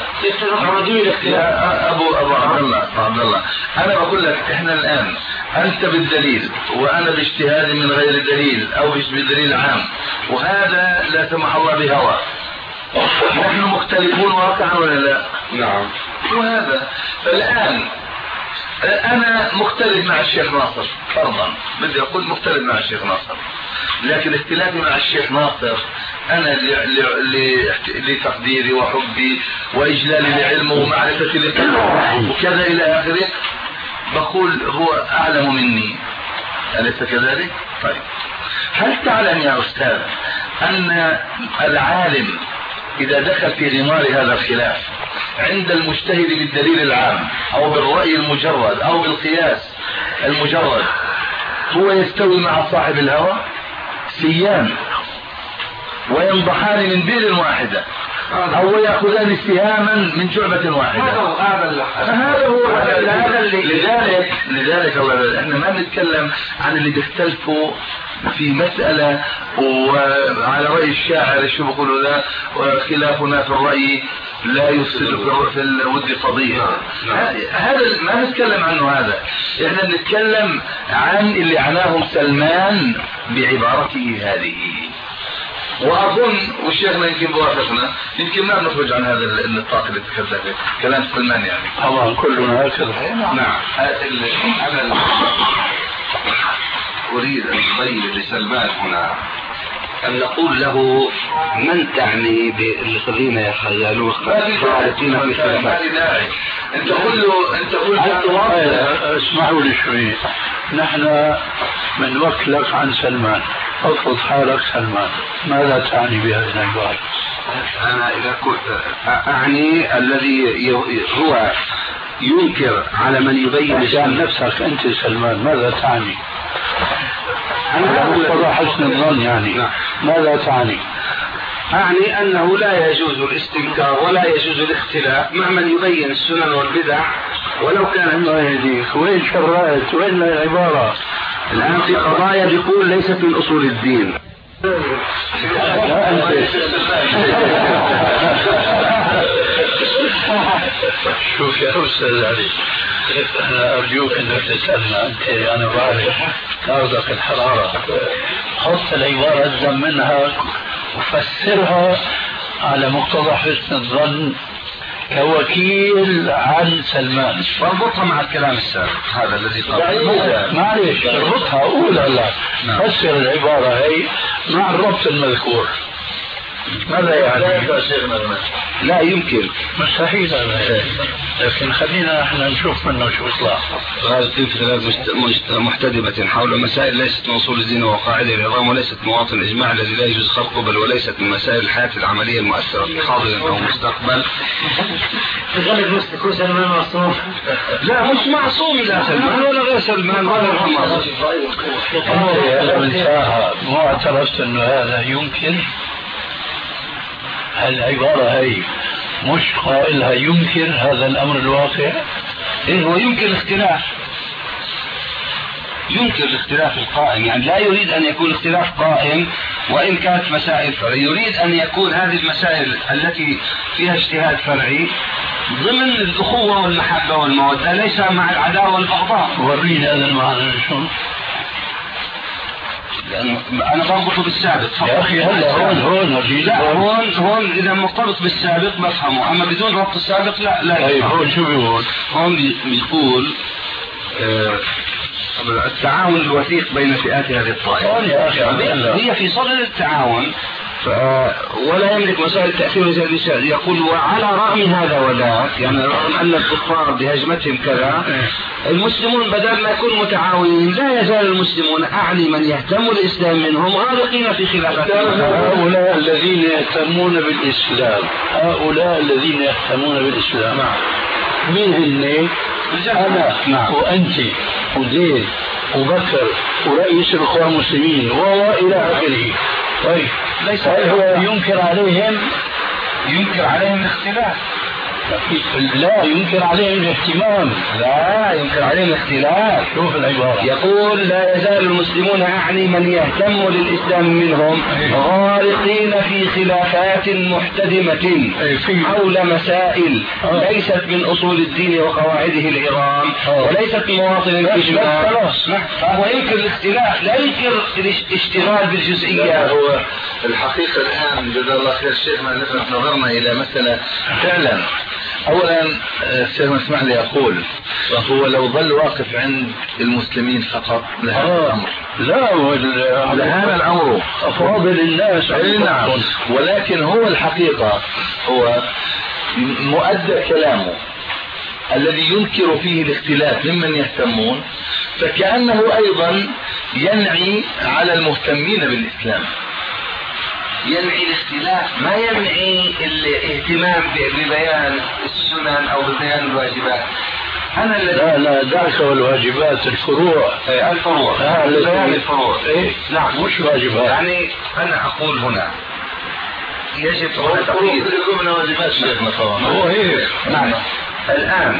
يا أبو أبو عبد الله عبد الله أنا بقول لك إحنا الآن أنت بالدليل وأنا باجتهادي من غير دليل أو بدليل عام، وهذا لا سمح الله بهوى. نحن مختلفون واقعا ولا لا؟ نعم. وهذا فالآن أنا مختلف مع الشيخ ناصر فرضا، بدي أقول مختلف مع الشيخ ناصر، لكن اختلافي مع الشيخ ناصر أنا لتقديري وحبي وإجلالي لعلمه ومعرفتي لقلبه وكذا إلى آخره، بقول هو أعلم مني، أليس كذلك؟ طيب هل تعلم يا أستاذ أن العالم إذا دخل في غمار هذا الخلاف عند المجتهد بالدليل العام أو بالرأي المجرد أو بالقياس المجرد هو يستوي مع صاحب الهوى سيان وينضحان من بئر واحدة أو يأخذان سهاما من جعبة واحدة. هذا هو لذلك لذلك احنا ما بنتكلم عن اللي بيختلفوا في مسألة وعلى رأي الشاعر شو بيقولوا ذا وخلافنا في الرأي لا يفسد في الود قضية. هذا ما نتكلم عنه، هذا احنا بنتكلم عن اللي عناه سلمان بعبارته هذه، واظن والشيخنا يمكن بوافقنا، يمكن ما بنخرج عن هذا النطاق اللي تكلم فيه كلام سلمان يعني. طبعا كلنا هكذا. نعم. انا اريد ان ابين لسلمان هنا ان نقول له من تعني بالذين يخيلون خالقين في الخلافات. انت قل له انت قل له اسمعوا لي شوي، نحن من وقت لك عن سلمان، افرض حالك سلمان، ماذا تعني بهذه العبارة؟ انا اذا كنت اعني الذي هو ينكر على من يبين عشان نفسك انت سلمان ماذا تعني؟ انا مقتضى حسن الظن يعني. نعم. ماذا تعني؟ أعني أنه لا يجوز الاستنكار ولا يجوز الاختلاف مع من يبين السنن والبدع ولو كان. الله يهديك، وين شرعت وين العبارة؟ الآن في قضايا بيقول ليست من أصول الدين. شوف يا أستاذ علي، أنا أرجوك أنك تسألنا أنت، أنا بعرف أرضك الحرارة، حط العبارة تضمنها وفسرها على مقتضى حسن الظن كوكيل عن سلمان، واربطها مع الكلام السابق هذا الذي قال. معلش اربطها، أقول هلا فسر العبارة هي مع الربط المذكور. ماذا يعني؟ لا يمكن، مستحيل هذا، لكن خلينا احنا نشوف منه شو يطلع. هذا في خلاف محتدمة حول مسائل ليست من اصول الدين وقواعد النظام وليست مواطن الاجماع الذي لا يجوز خلقه، بل وليست من مسائل الحياة العملية المؤثرة في حاضر او مستقبل. تغلب مستكون سلمان معصوم؟ لا مش معصوم، لا سلمان ولا غير سلمان ولا غير معصوم. هلا من ساعة ما اعترفت انه هذا يمكن. العبارة هي مش قائلها ينكر هذا الأمر الواقع؟ إيه هو يمكن الاختلاف، يمكن الاختلاف القائم، يعني لا يريد أن يكون اختلاف قائم وإن كانت مسائل فرعية، يريد أن يكون هذه المسائل التي فيها اجتهاد فرعي ضمن الأخوة والمحبة والمودة، ليس مع العداوة والبغضاء. وريني هذا المعنى شو؟ لأنه أنا بربطه بالسابق يا أخي. هلا هون هون لا هون هون إذا مرتبط بالسابق بفهمه، أما بدون ربط السابق لا لا. طيب هون شو بيقول؟ هون بيقول آه التعاون الوثيق بين فئات هذه الطائفة. يا أخي هي في صدر التعاون ولا يملك مسائل التأثير زي الرسالة. يقول وعلى رغم هذا وذاك، يعني رغم أن الكفار بهجمتهم كذا، المسلمون بدل ما يكونوا متعاونين لا يزال المسلمون، أعني من يهتم الإسلام منهم، غارقين في خلافات. هؤلاء الذين يهتمون بالإسلام، هؤلاء الذين يهتمون بالإسلام مين هن؟ أنا نعم. وأنت وزيد وبكر ورئيس الأخوان المسلمين وإلى آخره. طيب ليس هل هو ينكر عليهم؟ ينكر عليهم الاختلاف؟ لا ينكر عليهم الاهتمام. لا ينكر عليهم الاختلاف. شوف العبارة، يقول لا يزال المسلمون أعني من يهتم للإسلام منهم غارقين في خلافات محتدمة حول مسائل ليست من أصول الدين وقواعده العظام وليست من مواطن الإجماع، فهو ينكر الاختلاف لا ينكر الاشتغال بالجزئيات. هو الحقيقة الآن جزا الله خير شيخنا نفس نظرنا إلى مسألة فعلا. أولا الشيخ اسمح لي أقول هو لو ظل واقف عند المسلمين فقط لهذا الأمر لا لهذا الأمر أفاضل الناس. نعم، ولكن هو الحقيقة هو مؤدى كلامه الذي ينكر فيه الاختلاف ممن يهتمون، فكأنه أيضا ينعي على المهتمين بالإسلام. ينعي الاختلاف، ما ينعي الاهتمام ببيان السنن أو ببيان الواجبات. أنا لا لا دعك والواجبات، الفروع. ايه الفروع، آه بيان الفروع. إيه نعم مش واجبات. يعني أنا أقول هنا يجب أن تقول من واجبات شيخنا طبعا. هو هيك. نعم. الآن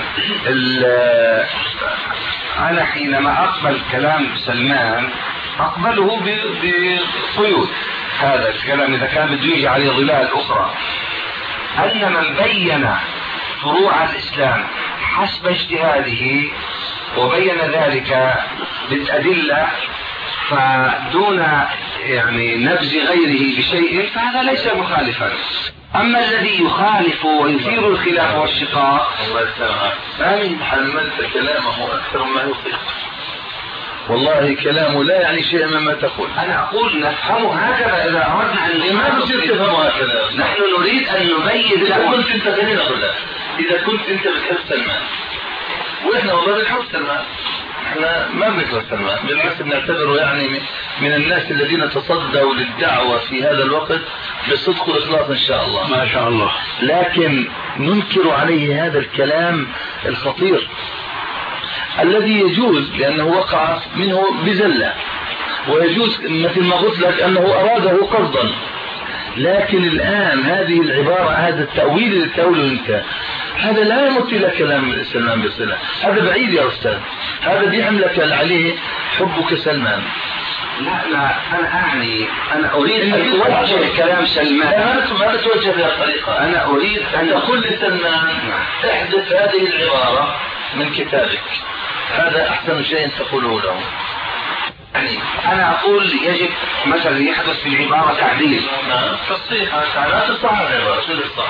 أنا حينما أقبل كلام سلمان أقبله بقيود. هذا الكلام إذا كان بده يجي عليه ظلال أخرى، أن من بين فروع الإسلام حسب اجتهاده وبين ذلك بالأدلة فدون يعني نبذ غيره بشيء، فهذا ليس مخالفا. أما الذي يخالف ويثير الخلاف والشقاق، الله يسلمك، حملت كلامه أكثر ما يطيق. والله كلامه لا يعني شيئا مما تقول. أنا أقول نفهمه هكذا إذا أردنا أن ما تصير تفهمه هكذا. نحن نريد أن نبين. إذا كنت أنت غير ولا إذا كنت أنت بتحب سلمان وإحنا والله بنحب سلمان، احنا ما بنكره سلمان، بالعكس بنعتبره يعني من الناس الذين تصدوا للدعوة في هذا الوقت بالصدق والإخلاص إن شاء الله. ما شاء الله. لكن ننكر عليه هذا الكلام الخطير الذي يجوز لأنه وقع منه بزلة، ويجوز مثل ما قلت لك أنه أراده قصدا، لكن الآن هذه العبارة، هذا التأويل اللي تقوله أنت، هذا لا يمت إلى كلام سلمان بصلة، هذا بعيد يا أستاذ، هذا بيحملك عليه حبك سلمان. لا لا أنا أعني أنا أريد أن أوجه كلام سلمان. لا ما توجه بهذه الطريقة. أنا أريد أن تقول لسلمان احذف هذه العبارة من كتابك، هذا أحسن شيء تقوله له. يعني أنا أقول يجب مثلا يحدث في العبارة تعديل. تصحيح، لا تصحح العبارة، شو الصحيح؟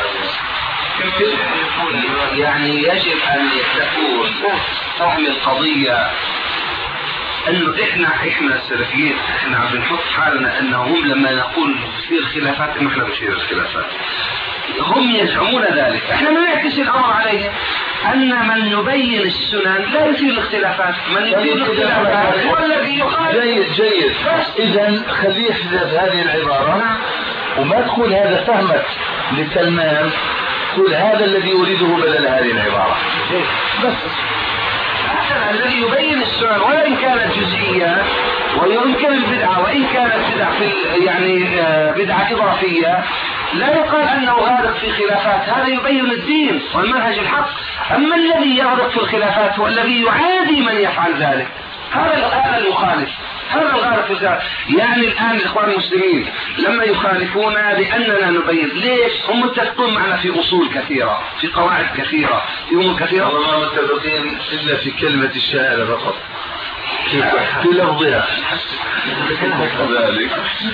يعني يجب أن تكون فهم القضية انه احنا احنا السلفيين احنا عم بنحط حالنا انه هم لما نقول بتصير خلافات انه احنا بصير الخلافات، هم يزعمون ذلك، احنا ما نعكس الامر عليهم ان من نبين السنن لا يثير الاختلافات، من يثير الاختلافات هو الذي يخالف. جيد جيد، اذا خليه يحذف هذه العبارة وما تقول هذا فهمك لسلمان، قل هذا الذي اريده بدل هذه العبارة بس. الذي يبين السنن وإن كانت جزئية ويمكن البدعة وإن كانت بدعة في يعني بدعة إضافية لا يقال أنه غارق في خلافات، هذا يبين الدين والمنهج الحق. أما الذي يغرق في الخلافات هو الذي يعادي من يفعل ذلك، هذا هذا المخالف، هذا الغارق في الخلافات. يعني الآن الإخوان المسلمين لما يخالفونا بأننا نبين، ليش؟ هم متفقون معنا في أصول كثيرة، في قواعد كثيرة، في أمور كثيرة، وما متفقين إلا في كلمة الشهادة فقط، في لفظها ذلك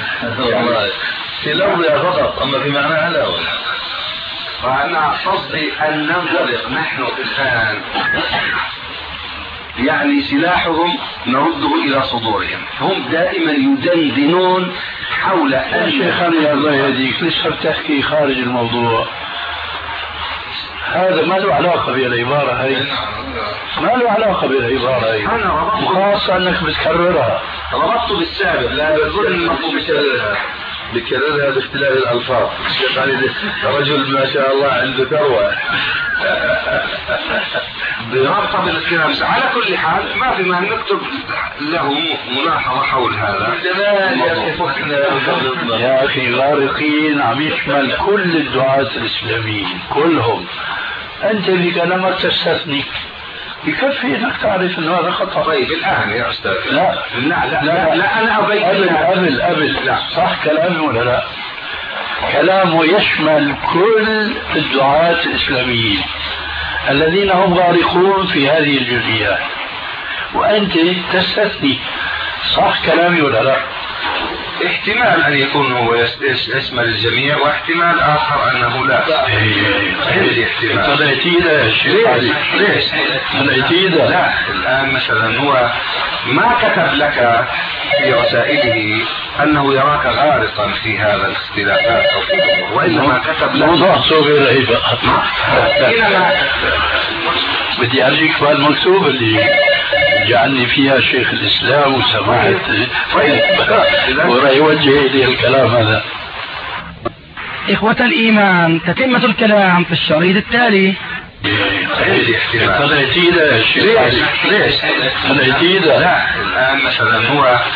في لفظها فقط، أما في معناها لا. فأنا قصدي أن ننطلق نحن الآن، يعني سلاحهم نرده إلى صدورهم، هم دائما يدندنون حول أن شيخنا الله يهديك لسه بتحكي خارج الموضوع، هذا ما له علاقة بالعبارة هاي، ما له علاقة بالعبارة هاي، وخاصة أنك بتكررها. ربطت بالسابق، لا بقول المطلوب بكررها بكررها باختلاف الألفاظ. الشيخ علي رجل ما شاء الله عنده ثروة برابطة بالكلام. على كل حال ما في ما نكتب له ملاحظة حول هذا. يا أخي غارقين عم يشمل كل الدعاة الإسلاميين كلهم، أنت بكلامك تستثني، بكفي انك تعرف انه هذا خطأ. طيب الان يا استاذ لا لا لا, لا, لا انا ابين قبل قبل قبل لا صح كلامي ولا لا؟ كلامه يشمل كل الدعاة الاسلاميين الذين هم غارقون في هذه الجزئيات، وانت تستثني، صح كلامي ولا لا؟ احتمال ان يكون هو يشمل الجميع، واحتمال اخر انه لا. عندي احتمال. طلعتي له ليش؟ ليش؟ طلعتي له. لا الان مثلا هو ما كتب لك في رسائله انه يراك غارقا في هذا الاختلافات او في الامور، وانما كتب لك موضوع صغير ايضا. انما بدي أرجيك بالمكتوب اللي جعلني فيها شيخ الإسلام وسمعت ورأي يوجه إلي الكلام هذا. إخوة الإيمان، تتمة الكلام في الشريط التالي. طلعتي له يا شيخ. ليش؟ ليش؟ طلعتي له. لا الآن مثلا هو